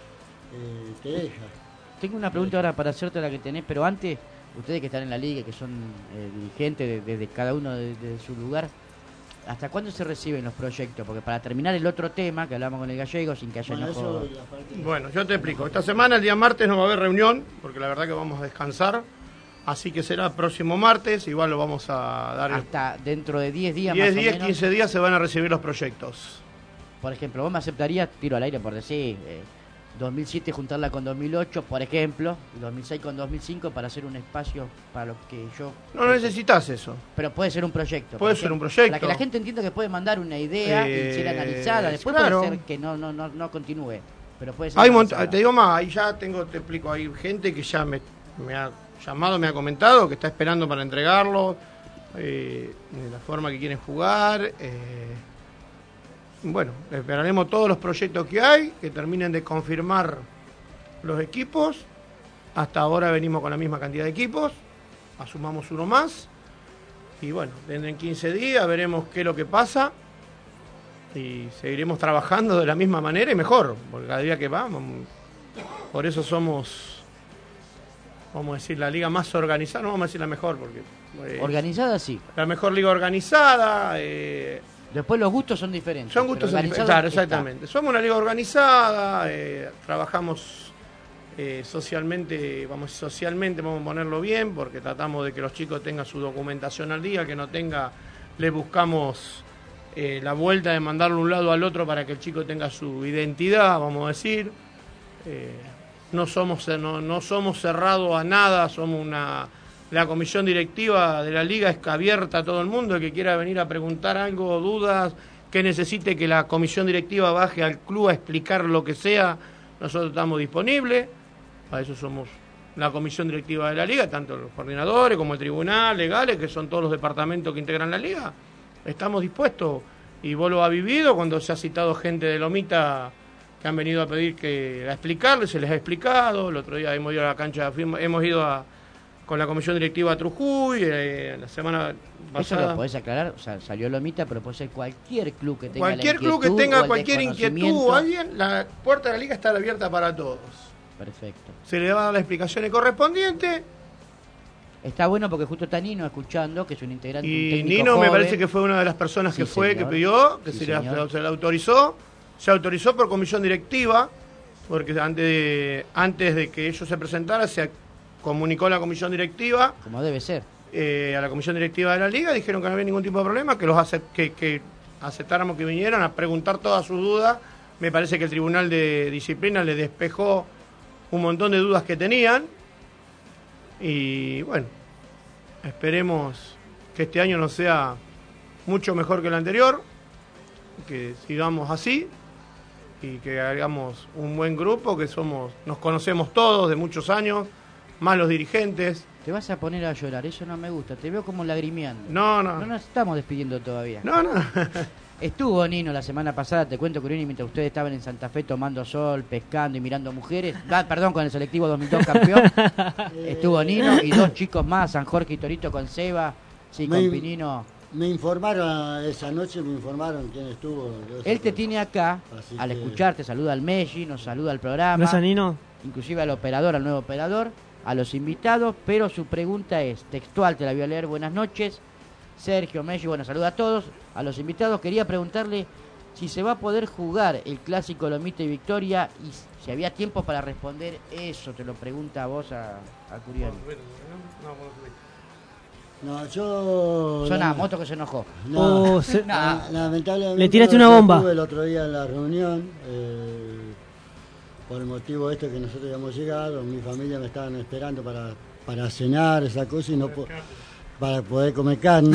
eh, te deja. Tengo una pregunta ahora para hacerte la que tenés, pero antes, ustedes que están en la liga, que son eh, dirigentes desde de, de cada uno de, de su lugar, ¿hasta cuándo se reciben los proyectos? Porque para terminar el otro tema que hablamos con el gallego, sin que haya bueno, enojo... Bueno, yo te explico. Esta semana, el día martes, no va a haber reunión, porque la verdad que vamos a descansar. Así que será el próximo martes, igual lo vamos a dar... Hasta dentro de diez días diez, más diez, o menos. quince días se van a recibir los proyectos. Por ejemplo, vos me aceptarías, tiro al aire por decir, eh, dos mil siete juntarla con dos mil ocho, por ejemplo, y dos mil seis con dos mil cinco para hacer un espacio para lo que yo... No necesitas eso. Pero puede ser un proyecto. Puede ser un proyecto. Para que la gente entienda que puede mandar una idea eh, y ser analizada. Después claro. puede ser que no, no, no, no continúe. Pero puede ser Hay mont- te digo más, ahí ya tengo, te explico, hay gente que ya me, me ha llamado, me ha comentado que está esperando para entregarlo, eh, de la forma que quieren jugar. Eh, bueno, esperaremos todos los proyectos que hay, que terminen de confirmar los equipos. Hasta ahora venimos con la misma cantidad de equipos, asumamos uno más. Y bueno, dentro de quince días veremos qué es lo que pasa. Y seguiremos trabajando de la misma manera y mejor, porque cada día que vamos, por eso somos, vamos a decir, la liga más organizada, no vamos a decir la mejor, porque... Eh, organizada sí. La mejor liga organizada, eh, Después los gustos son diferentes. Son gustos pero diferentes, claro, exactamente. Está. Somos una liga organizada, eh, trabajamos eh, socialmente, vamos socialmente, vamos a ponerlo bien, porque tratamos de que los chicos tengan su documentación al día, que no tenga, les buscamos eh, la vuelta de mandarlo de un lado al otro para que el chico tenga su identidad, vamos a decir. Eh, no somos no, no somos cerrados a nada, somos una la comisión directiva de la liga es abierta a todo el mundo, el que quiera venir a preguntar algo, dudas, que necesite que la comisión directiva baje al club a explicar lo que sea, nosotros estamos disponibles, para eso somos la comisión directiva de la liga, tanto los coordinadores como el tribunal, legales, que son todos los departamentos que integran la liga, estamos dispuestos, y vos lo has vivido cuando se ha citado gente de Lomita que han venido a pedir que a explicarles, se les ha explicado, el otro día hemos ido a la cancha, fuimos, hemos ido a con la comisión directiva a Trujuy, eh, la semana pasada. Eso lo podés aclarar, o sea, salió Lomita, pero puede ser cualquier club que tenga cualquier la inquietud, club que tenga o cualquier inquietud o alguien, la puerta de la liga está abierta para todos. Perfecto. Se le va a dar las explicaciones correspondientes. Está bueno porque justo está Nino escuchando, que es un integrante. Y un Nino joven. me parece que fue una de las personas que Sí, fue, señor. que pidió, que Sí, se, le, señor. se le autorizó. Se autorizó por comisión directiva, porque antes de, antes de que ellos se presentaran, se comunicó a la comisión directiva. Como debe ser. Eh, a la comisión directiva de la liga, dijeron que no había ningún tipo de problema, que los acep- que, que aceptáramos que vinieran a preguntar todas sus dudas. Me parece que el Tribunal de Disciplina les despejó un montón de dudas que tenían. Y bueno, esperemos que este año no sea mucho mejor que el anterior, que sigamos así y que hagamos un buen grupo, que somos, nos conocemos todos de muchos años, más los dirigentes. Te vas a poner a llorar, eso no me gusta, te veo como lagrimeando. No, no. No nos estamos despidiendo todavía. No, no. Estuvo Nino la semana pasada, te cuento, Curini, mientras ustedes estaban en Santa Fe tomando sol, pescando y mirando mujeres. Ah, perdón, con el selectivo dos mil dos campeón. Estuvo Nino y dos chicos más, San Jorge y Torito con Seba, sí, con Me- Pinino. Me informaron esa noche, me informaron quién estuvo. Él te tiene acá, Así al que- escucharte, saluda al Messi, nos saluda al programa. Gracias, Nino. Inclusive al operador, al nuevo operador, a los invitados, pero su pregunta es textual, te la voy a leer. Buenas noches, Sergio, Messi, bueno, saluda a todos. A los invitados quería preguntarle si se va a poder jugar el clásico Lomita y Victoria y si había tiempo para responder eso, te lo pregunta a vos, a, a Curiani. No, yo... Suena la- a Moto que se enojó. No, Oh, se- la- lamentablemente Le tiraste no- una yo bomba. estuve el otro día en la reunión, eh, por el motivo este que nosotros habíamos llegado, mi familia me estaban esperando para, para cenar, esa cosa, y no po- para poder comer carne.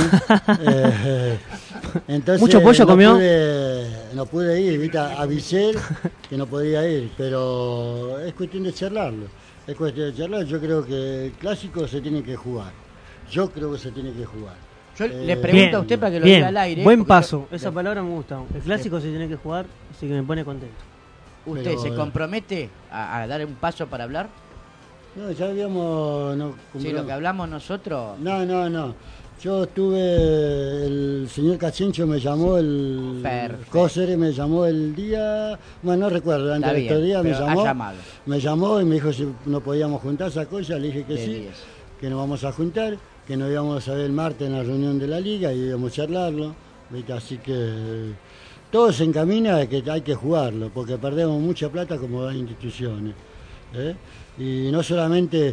Eh, entonces, ¿Mucho pollo no comió? Pude, no pude ir, ¿viste? Avisé que no podía ir, pero es cuestión de charlarlo. Es cuestión de charlar, yo creo que el clásico se tiene que jugar. Yo creo que se tiene que jugar. Yo Eh, le pregunto a usted para que lo Bien, diga al aire. buen porque paso. yo- Esa palabra me gusta. El clásico se tiene que jugar, así que me pone contento. ¿Usted Pero, se eh, compromete a, a dar un paso para hablar? No, ya habíamos... No, Sí, lo que hablamos nosotros. No, no, no. Yo estuve, el señor Cachincho me llamó, el Perfecto. Cosere me llamó el día, bueno, no recuerdo, antes Está de estos bien, días me pero ha llamó, llamado. me llamó y me dijo si no podíamos juntar esa cosa, le dije que De sí, diez. que nos vamos a juntar, que nos íbamos a ver el martes en la reunión de la liga y íbamos a charlarlo, ¿viste? Así que eh, todo se encamina a que hay que jugarlo, porque perdemos mucha plata como las instituciones. ¿eh? Y no solamente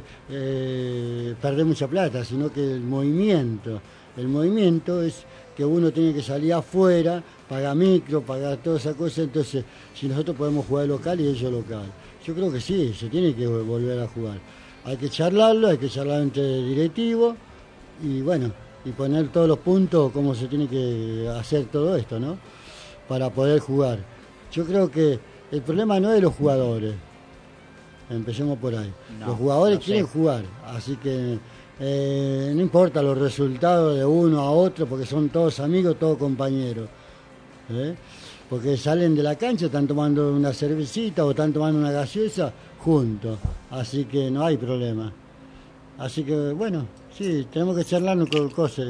eh, perder mucha plata, sino que el movimiento. El movimiento es que uno tiene que salir afuera, pagar micro, pagar toda esa cosa. Entonces, si nosotros podemos jugar local y ellos local. Yo creo que sí, se tiene que volver a jugar. Hay que charlarlo, hay que charlar entre directivos y bueno, y poner todos los puntos, cómo se tiene que hacer todo esto, ¿no? Para poder jugar. Yo creo que el problema no es de los jugadores. Empecemos por ahí. No, los jugadores no sé. quieren jugar, así que eh, no importa los resultados de uno a otro, porque son todos amigos, todos compañeros. ¿eh? Porque salen de la cancha, están tomando una cervecita o están tomando una gaseosa juntos, así que no hay problema. Así que bueno, sí, tenemos que charlarnos con cosas.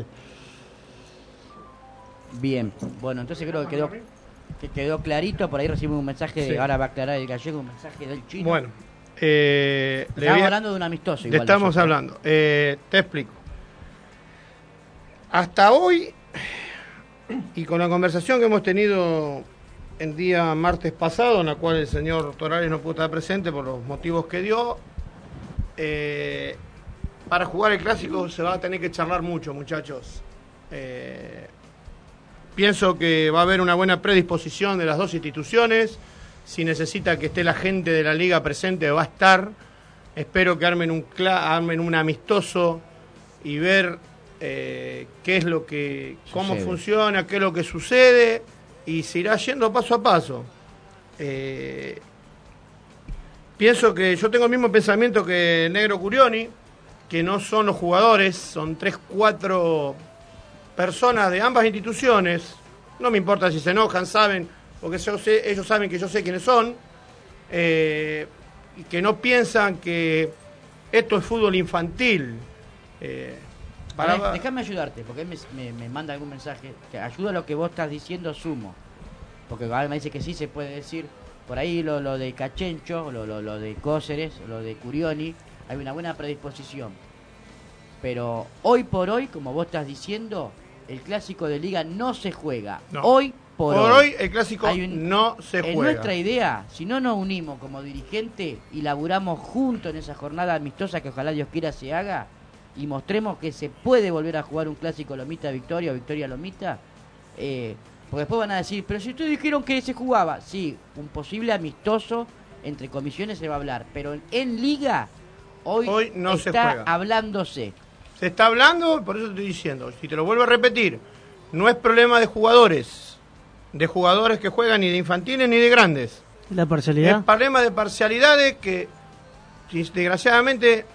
Bien, bueno, entonces creo que quedó, que quedó clarito. Por ahí recibimos un mensaje, de, Sí. ahora va a aclarar el gallego, un mensaje del chino. Bueno, eh, le Estamos voy a- hablando de un amistoso. Te Igual estamos nosotros. hablando. Eh, te explico. Hasta hoy, y con la conversación que hemos tenido el día martes pasado, en la cual el señor Torales no pudo estar presente por los motivos que dio, eh, para jugar el clásico se va a tener que charlar mucho, muchachos. Eh, pienso que va a haber una buena predisposición de las dos instituciones. Si necesita que esté la gente de la liga presente, va a estar. Espero que armen un, cla- armen un amistoso y ver eh, qué es lo que, cómo Sucede. funciona, qué es lo que sucede, y se irá yendo paso a paso. Eh, pienso que yo tengo el mismo pensamiento que el Negro Curioni, que no son los jugadores, son tres, cuatro personas de ambas instituciones. No me importa si se enojan, saben, porque yo sé, ellos saben que yo sé quiénes son, eh, y que no piensan que esto es fútbol infantil. Eh, para... Dale, déjame ayudarte, porque él me, me, me manda algún mensaje que ayuda a lo que vos estás diciendo, sumo. Porque ahora me dice que sí se puede decir. Por ahí lo, lo de Cachencho, lo, lo, lo de Cóceres, lo de Curioni, hay una buena predisposición. Pero hoy por hoy, como vos estás diciendo, el clásico de liga no se juega. No. Hoy por, Por hoy. hoy el clásico Hay un- no se En juega. nuestra idea, si no nos unimos como dirigente y laburamos juntos en esa jornada amistosa que ojalá Dios quiera se haga, y mostremos que se puede volver a jugar un clásico Lomita Victoria o Victoria Lomita, eh, porque después van a decir, pero si ustedes dijeron que se jugaba, sí, un posible amistoso entre comisiones se va a hablar, pero en, en liga hoy, Hoy no se está juega. hablándose. Se está hablando, por eso te estoy diciendo, si te lo vuelvo a repetir, no es problema de jugadores, de jugadores que juegan ni de infantiles ni de grandes. La parcialidad. Es problema de parcialidades que, si- desgraciadamente,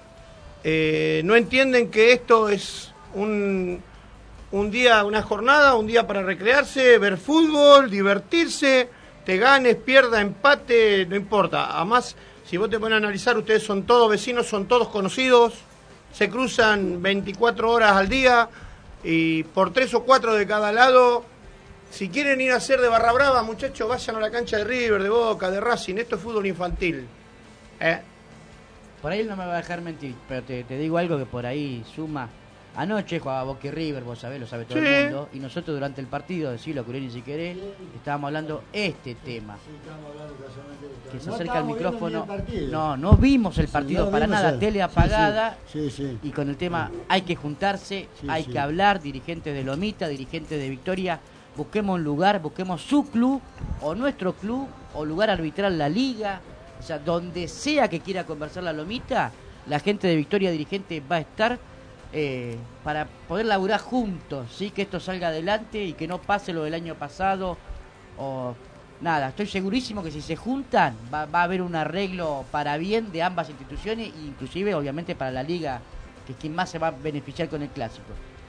eh, no entienden que esto es un, un día, una jornada, un día para recrearse, ver fútbol, divertirse, te ganes, pierda, empate, no importa. Además, si vos te pones a analizar, ustedes son todos vecinos, son todos conocidos, se cruzan veinticuatro horas al día y por tres o cuatro de cada lado. Si quieren ir a hacer de barra brava, muchachos, vayan a la cancha de River, de Boca, de Racing. Esto es fútbol infantil. ¿Eh? Por ahí él no me va a dejar mentir, pero te, te digo algo que por ahí suma. Anoche jugaba Boca y River, vos sabés, lo sabe todo Sí. el mundo. Y nosotros durante el partido, decilo, Curioni, si querés, estábamos hablando este tema. Que se No acerca al estábamos viendo micrófono. ni el partido. No, no vimos el Sí, partido no para vimos nada, el- tele sí, apagada. sí, sí, sí. Y con el tema hay que juntarse, Sí, hay sí. que hablar, dirigentes de Lomita, dirigentes de Victoria. Busquemos un lugar, busquemos su club o nuestro club o lugar arbitral, la liga. O sea, donde sea que quiera conversar la Lomita, la gente de Victoria dirigente va a estar eh, para poder laburar juntos, ¿sí? Que esto salga adelante y que no pase lo del año pasado o nada. Estoy segurísimo que si se juntan va, va a haber un arreglo para bien de ambas instituciones e inclusive obviamente para la liga, que es quien más se va a beneficiar con el clásico.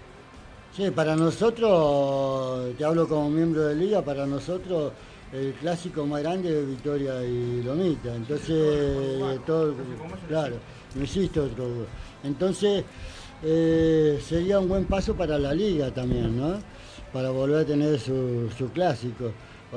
Sí, para nosotros, te hablo como miembro de liga, para nosotros el clásico más grande es Victoria y Lomita. Entonces, todo, claro, no existe otro. Entonces, eh, sería un buen paso para la liga también, ¿no? Para volver a tener su, su clásico.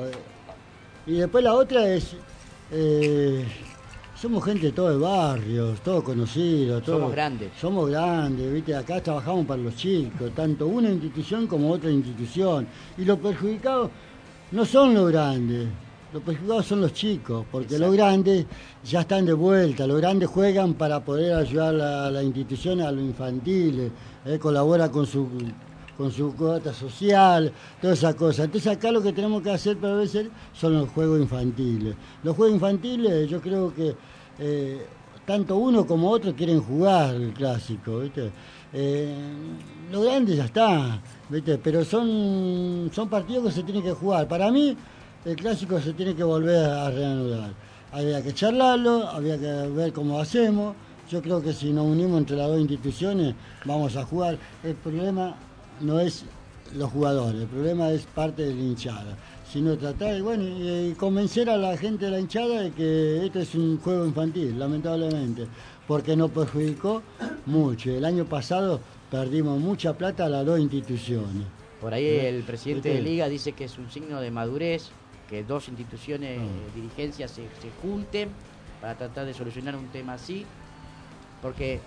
Y después la otra es, eh, somos gente de todo el barrio, todos conocidos. Todos, Somos grandes. Somos grandes, ¿viste? Acá trabajamos para los chicos, tanto una institución como otra institución. Y los perjudicados no son los grandes, los perjudicados son los chicos, porque Exacto. los grandes ya están de vuelta, los grandes juegan para poder ayudar a la institución a los infantiles, eh, colabora con su con su cuota social, todas esas cosas. Entonces acá lo que tenemos que hacer para veces son los juegos infantiles. Los juegos infantiles yo creo que eh, tanto uno como otro quieren jugar el clásico, ¿viste? Eh, los grandes ya está, ¿viste? Pero son, son partidos que se tienen que jugar. Para mí el clásico se tiene que volver a reanudar. Había que charlarlo, había que ver cómo hacemos. Yo creo que si nos unimos entre las dos instituciones vamos a jugar. El problema no es los jugadores, el problema es parte de la hinchada. Sino tratar bueno, y, y convencer a la gente de la hinchada de que esto es un juego infantil, lamentablemente, porque nos perjudicó mucho. El año pasado perdimos mucha plata a las dos instituciones. Por ahí el presidente de ¿Viste? Liga dice que es un signo de madurez, que dos instituciones, eh, dirigencias se, se junten para tratar de solucionar un tema así, porque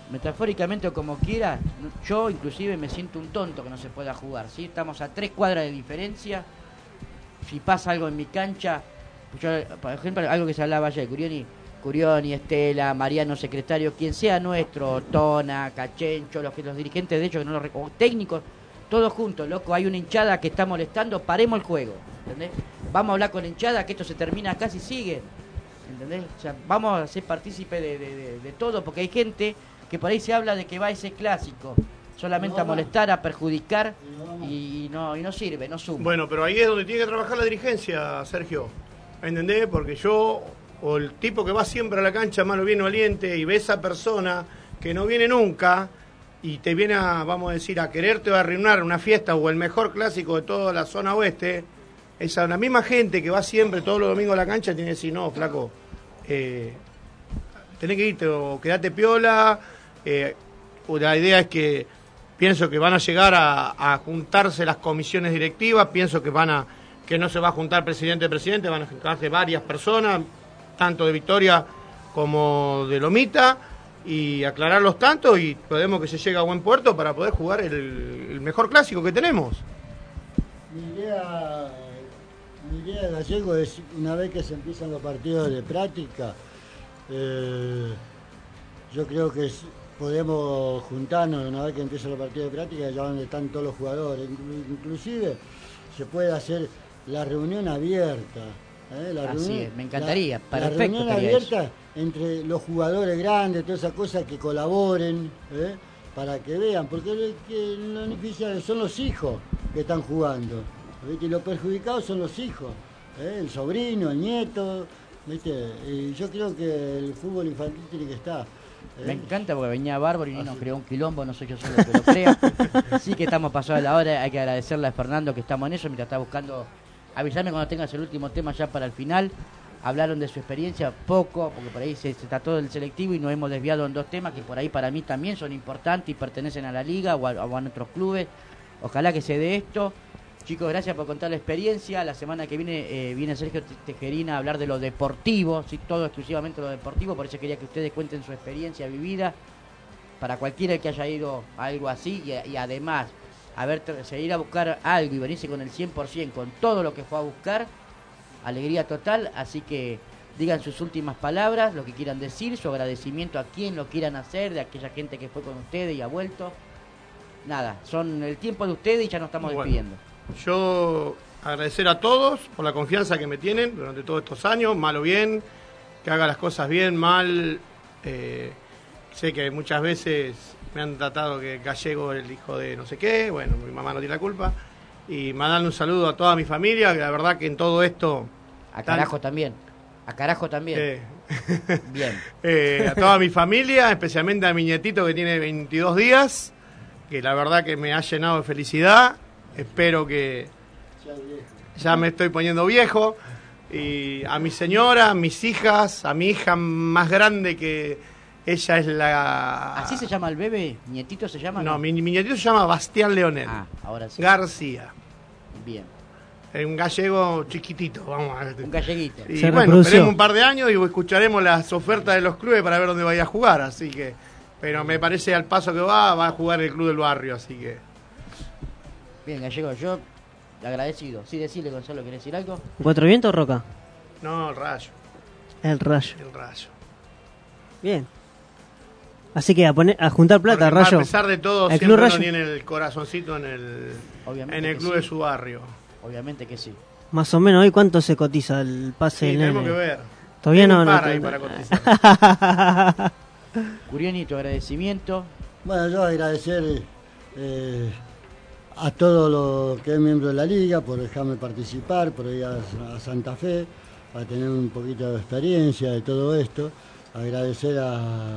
metafóricamente o como quiera, yo inclusive me siento un tonto que no se pueda jugar, ¿sí? Estamos a tres cuadras de diferencia. Si pasa algo en mi cancha, yo, por ejemplo, algo que se hablaba ayer, Curioni, Curioni, Estela, Mariano, secretario, quien sea nuestro, Tona, Cachencho, los, los dirigentes de hecho, que no los o técnicos, todos juntos, loco, hay una hinchada que está molestando, paremos el juego, ¿entendés? Vamos a hablar con la hinchada, que esto se termina acá si sigue, ¿entendés? O sea, vamos a ser partícipe de, de, de, de todo, porque hay gente que por ahí se habla de que va ese clásico solamente a molestar, a perjudicar y no, y no sirve, no suma. Bueno, pero ahí es donde tiene que trabajar la dirigencia, Sergio, ¿entendés? Porque yo, o el tipo que va siempre a la cancha, malo bien valiente, y ve esa persona que no viene nunca y te viene a, vamos a decir, a quererte o a arruinar una fiesta o el mejor clásico de toda la zona oeste, esa la misma gente que va siempre todos los domingos a la cancha tiene que decir, no, flaco, eh, tenés que irte o quedate piola, eh, o la idea es que pienso que van a llegar a, a juntarse las comisiones directivas, pienso que van a que no se va a juntar presidente presidente, van a juntarse varias personas, tanto de Victoria como de Lomita, y aclarar los tantos y podemos que se llegue a buen puerto para poder jugar el, el mejor clásico que tenemos. Mi idea, mi idea de Gallego es, una vez que se empiezan los partidos de práctica, eh, yo creo que es, podemos juntarnos una vez que empiezan los partidos de práctica, allá donde están todos los jugadores, inclusive se puede hacer la reunión abierta. ¿eh? La Así reunión, es, me encantaría, la, perfecto. La reunión abierta eso. Entre los jugadores grandes, todas esas cosas que colaboren, ¿eh? Para que vean, porque lo que lo beneficia son los hijos que están jugando, ¿viste? Y los perjudicados son los hijos, ¿eh? El sobrino, el nieto, ¿viste? Y yo creo que el fútbol infantil tiene que estar. ¿eh? Me encanta porque venía Bárbaro y nos creó un quilombo, no soy yo solo que lo crea. Así que estamos pasados de la hora, hay que agradecerle a Fernando que estamos en eso, mientras está buscando, avisarme cuando tengas el último tema ya para el final. Hablaron de su experiencia, poco, porque por ahí se, se trató del selectivo y nos hemos desviado en dos temas que por ahí para mí también son importantes y pertenecen a la liga o a, o a nuestros clubes. Ojalá que se dé esto. Chicos, gracias por contar la experiencia. La semana que viene eh, viene Sergio Tejerina a hablar de lo deportivo, ¿sí? Todo exclusivamente lo deportivo, por eso quería que ustedes cuenten su experiencia vivida para cualquiera que haya ido a algo así y, y además a ver, seguir a buscar algo y venirse con el cien por ciento, con todo lo que fue a buscar. Alegría total, así que digan sus últimas palabras, lo que quieran decir, su agradecimiento a quien lo quieran hacer, de aquella gente que fue con ustedes y ha vuelto. Nada, son el tiempo de ustedes y ya nos estamos bueno, despidiendo. Yo agradecer a todos por la confianza que me tienen durante todos estos años, mal o bien, que haga las cosas bien, mal. Eh, sé que muchas veces me han tratado que Gallego es el hijo de no sé qué, bueno, mi mamá no tiene la culpa. Y mandarle un saludo a toda mi familia, que la verdad que en todo esto... A carajo tan... también, a carajo también. Eh, Bien. eh, a toda mi familia, especialmente a mi nietito que tiene veintidós días, que la verdad que me ha llenado de felicidad. Espero que... Ya me estoy poniendo viejo. Y a mi señora, a mis hijas, a mi hija más grande que... Ella es la... ¿Así se llama el bebé? ¿Nietito se llama? No, no? Mi, mi nietito se llama Bastián Leonel. Ah, ahora sí. García. Bien. Es un gallego chiquitito, vamos a ver. Un galleguito. Y se bueno, reprodució. Esperemos un par de años y escucharemos las ofertas de los clubes para ver dónde vaya a jugar, así que... Pero me parece al paso que va, va a jugar el club del barrio, así que... Bien, Gallego, yo agradecido. Sí, decirle, Gonzalo, ¿querés decir algo? ¿Cuatro vientos o Roca? No, el Rayo. El Rayo. El Rayo. Bien. Así que a poner a juntar plata, Porque, Rayo. A pesar de todo, el siempre Club no tiene el corazoncito en el, en el club sí. de su barrio. Obviamente que sí. Más o menos, ¿hoy cuánto se cotiza el pase sí, del tenemos nene? que ver. Todavía no. Un par no, ahí no, para no. cotizar. Curioni, tu agradecimiento. Bueno, yo agradecer eh, a todos los que es miembro de la liga por dejarme participar, por ir a, a Santa Fe, para tener un poquito de experiencia de todo esto. Agradecer a,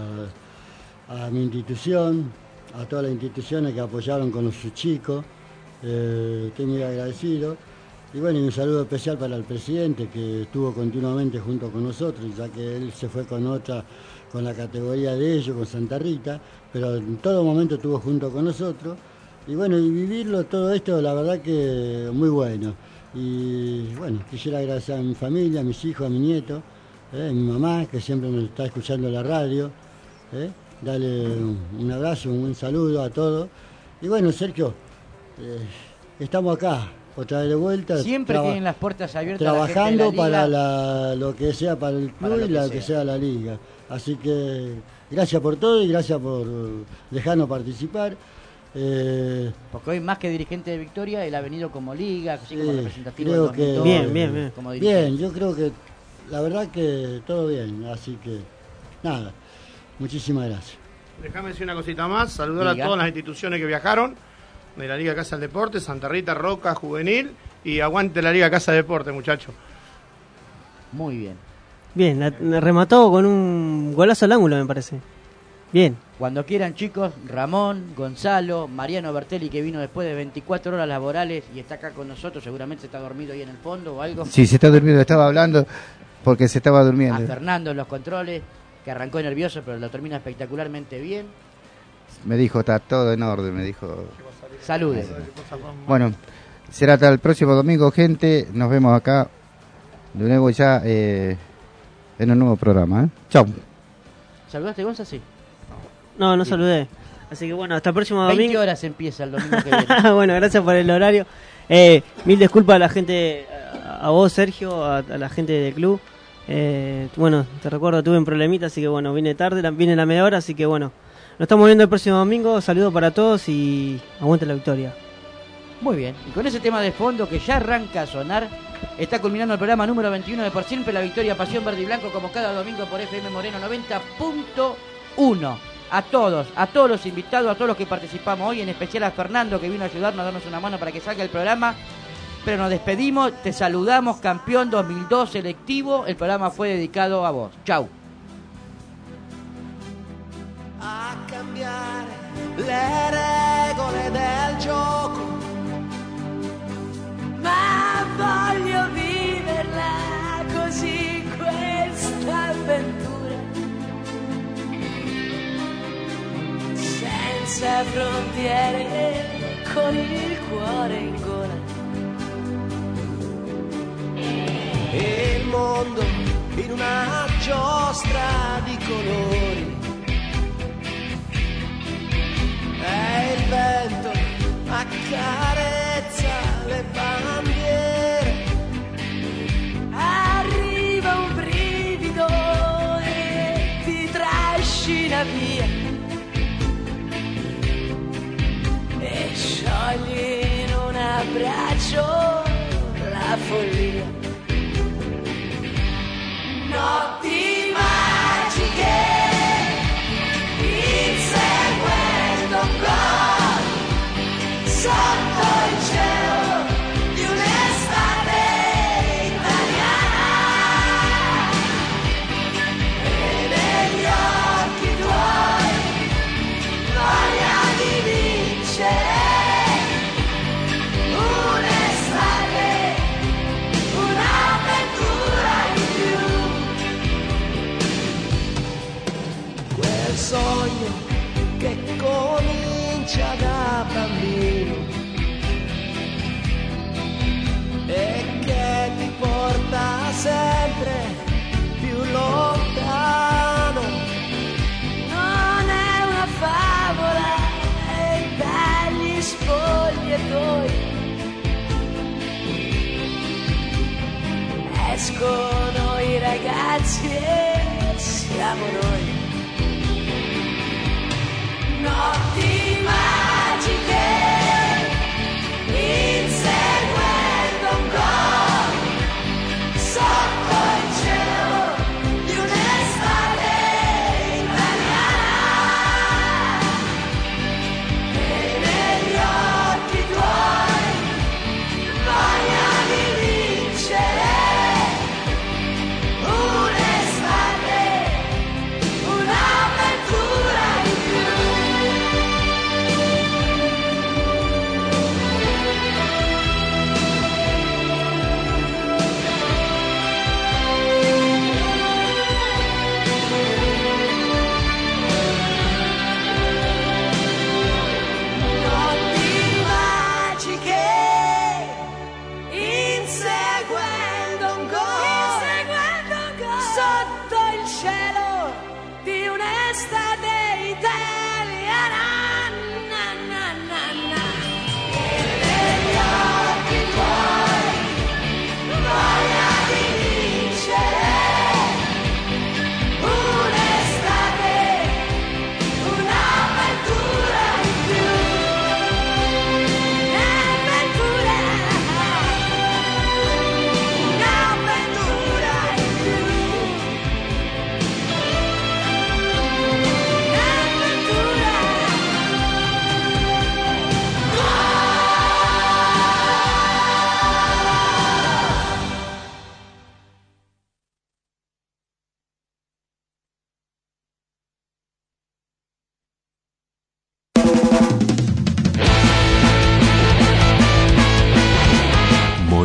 a mi institución, a todas las instituciones que apoyaron con sus chicos. Eh, estoy muy agradecido. Y bueno, y un saludo especial para el presidente que estuvo continuamente junto con nosotros, ya que él se fue con otra, con la categoría de ellos, con Santa Rita, pero en todo momento estuvo junto con nosotros. Y bueno, y vivirlo todo esto, la verdad que muy bueno. Y bueno, quisiera agradecer a mi familia, a mis hijos, a mi nieto, eh, a mi mamá, que siempre me está escuchando en la radio. Eh, darle un, un abrazo, un buen saludo a todos. Y bueno, Sergio, eh, estamos acá, otra vez de vuelta. Siempre traba- tienen las puertas abiertas. Trabajando la gente de la para liga. la- lo que sea para el club Para lo y que lo sea. que sea la liga. Así que gracias por todo y gracias por dejarnos participar. Eh, Porque hoy más que dirigente de Victoria, él ha venido como liga, así como Sí, representativo creo del que dos mil dos, Bien, bien, bien. como dirigente. bien, yo creo que la verdad que todo bien, así que nada, muchísimas gracias. Déjame decir una cosita más, saludar Diga. a todas las instituciones que viajaron, de la Liga Casa del Deporte, Santa Rita, Roca, Juvenil, y aguante la Liga Casa del Deporte, muchachos. Muy bien. Bien, la- la remató con un golazo al ángulo, me parece. Bien. Cuando quieran, chicos, Ramón, Gonzalo, Mariano Bertelli, que vino después de veinticuatro horas laborales y está acá con nosotros, seguramente está dormido ahí en el fondo o algo. Sí, se está durmiendo, estaba hablando porque se estaba A durmiendo. Fernando en los controles, que arrancó nervioso, pero lo termina espectacularmente bien. Me dijo, está todo en orden, me dijo. Saludes. Bueno, será hasta el próximo domingo, gente. Nos vemos acá de nuevo ya eh, en un nuevo programa. ¿eh? Chao. ¿Saludaste, Gonza? Sí. No, no saludé. Así que bueno, hasta el próximo veinte domingo. horas empieza el domingo que viene. Bueno, gracias por el horario. Eh, mil disculpas a la gente, a, a vos, Sergio, a, a la gente del club. Eh, bueno, te recuerdo, tuve un problemita, así que bueno, vine tarde, la- vine a la media hora, así que bueno, nos estamos viendo el próximo domingo. Saludos para todos y aguante la victoria. Muy bien. Y con ese tema de fondo que ya arranca a sonar, está culminando el programa número veintiuno de Por Siempre la Victoria Pasión Verde y Blanco, como cada domingo por F M Moreno noventa punto uno. A todos, a todos los invitados, a todos los que participamos hoy, en especial a Fernando, que vino a ayudarnos a darnos una mano para que salga el programa. Pero nos despedimos, te saludamos, campeón dos mil dos selectivo. El programa fue dedicado a vos. Chau. A cambiare le regole del gioco, ma voglio viverla così questa avventura, senza frontiere, con il cuore in gola. E il mondo in una giostra di colori, e il vento accarezza le bandiere, arriva un brivido e ti trascina via, e sciogli in un abbraccio la follia. Notti magiche, inseguendo un gol sotto il cielo di un'estate italiana, e negli occhi tuoi voglia di vincere un'estate, un'avventura in più, quel sogno che comincia da bambino e che ti porta sempre più lontano. Non è una favola e dagli spogliatoi escono i ragazzi e siamo noi. Notti magiche, inseguendo un gol sotto il cielo di un'estate italiana, e negli occhi tuoi voglia di vincere un'estate, un'avventura in più.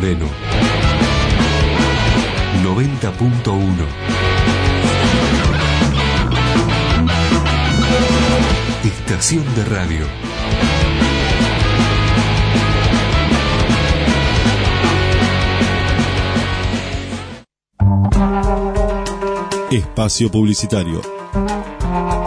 Moreno. noventa punto uno. Estación de radio. Espacio publicitario.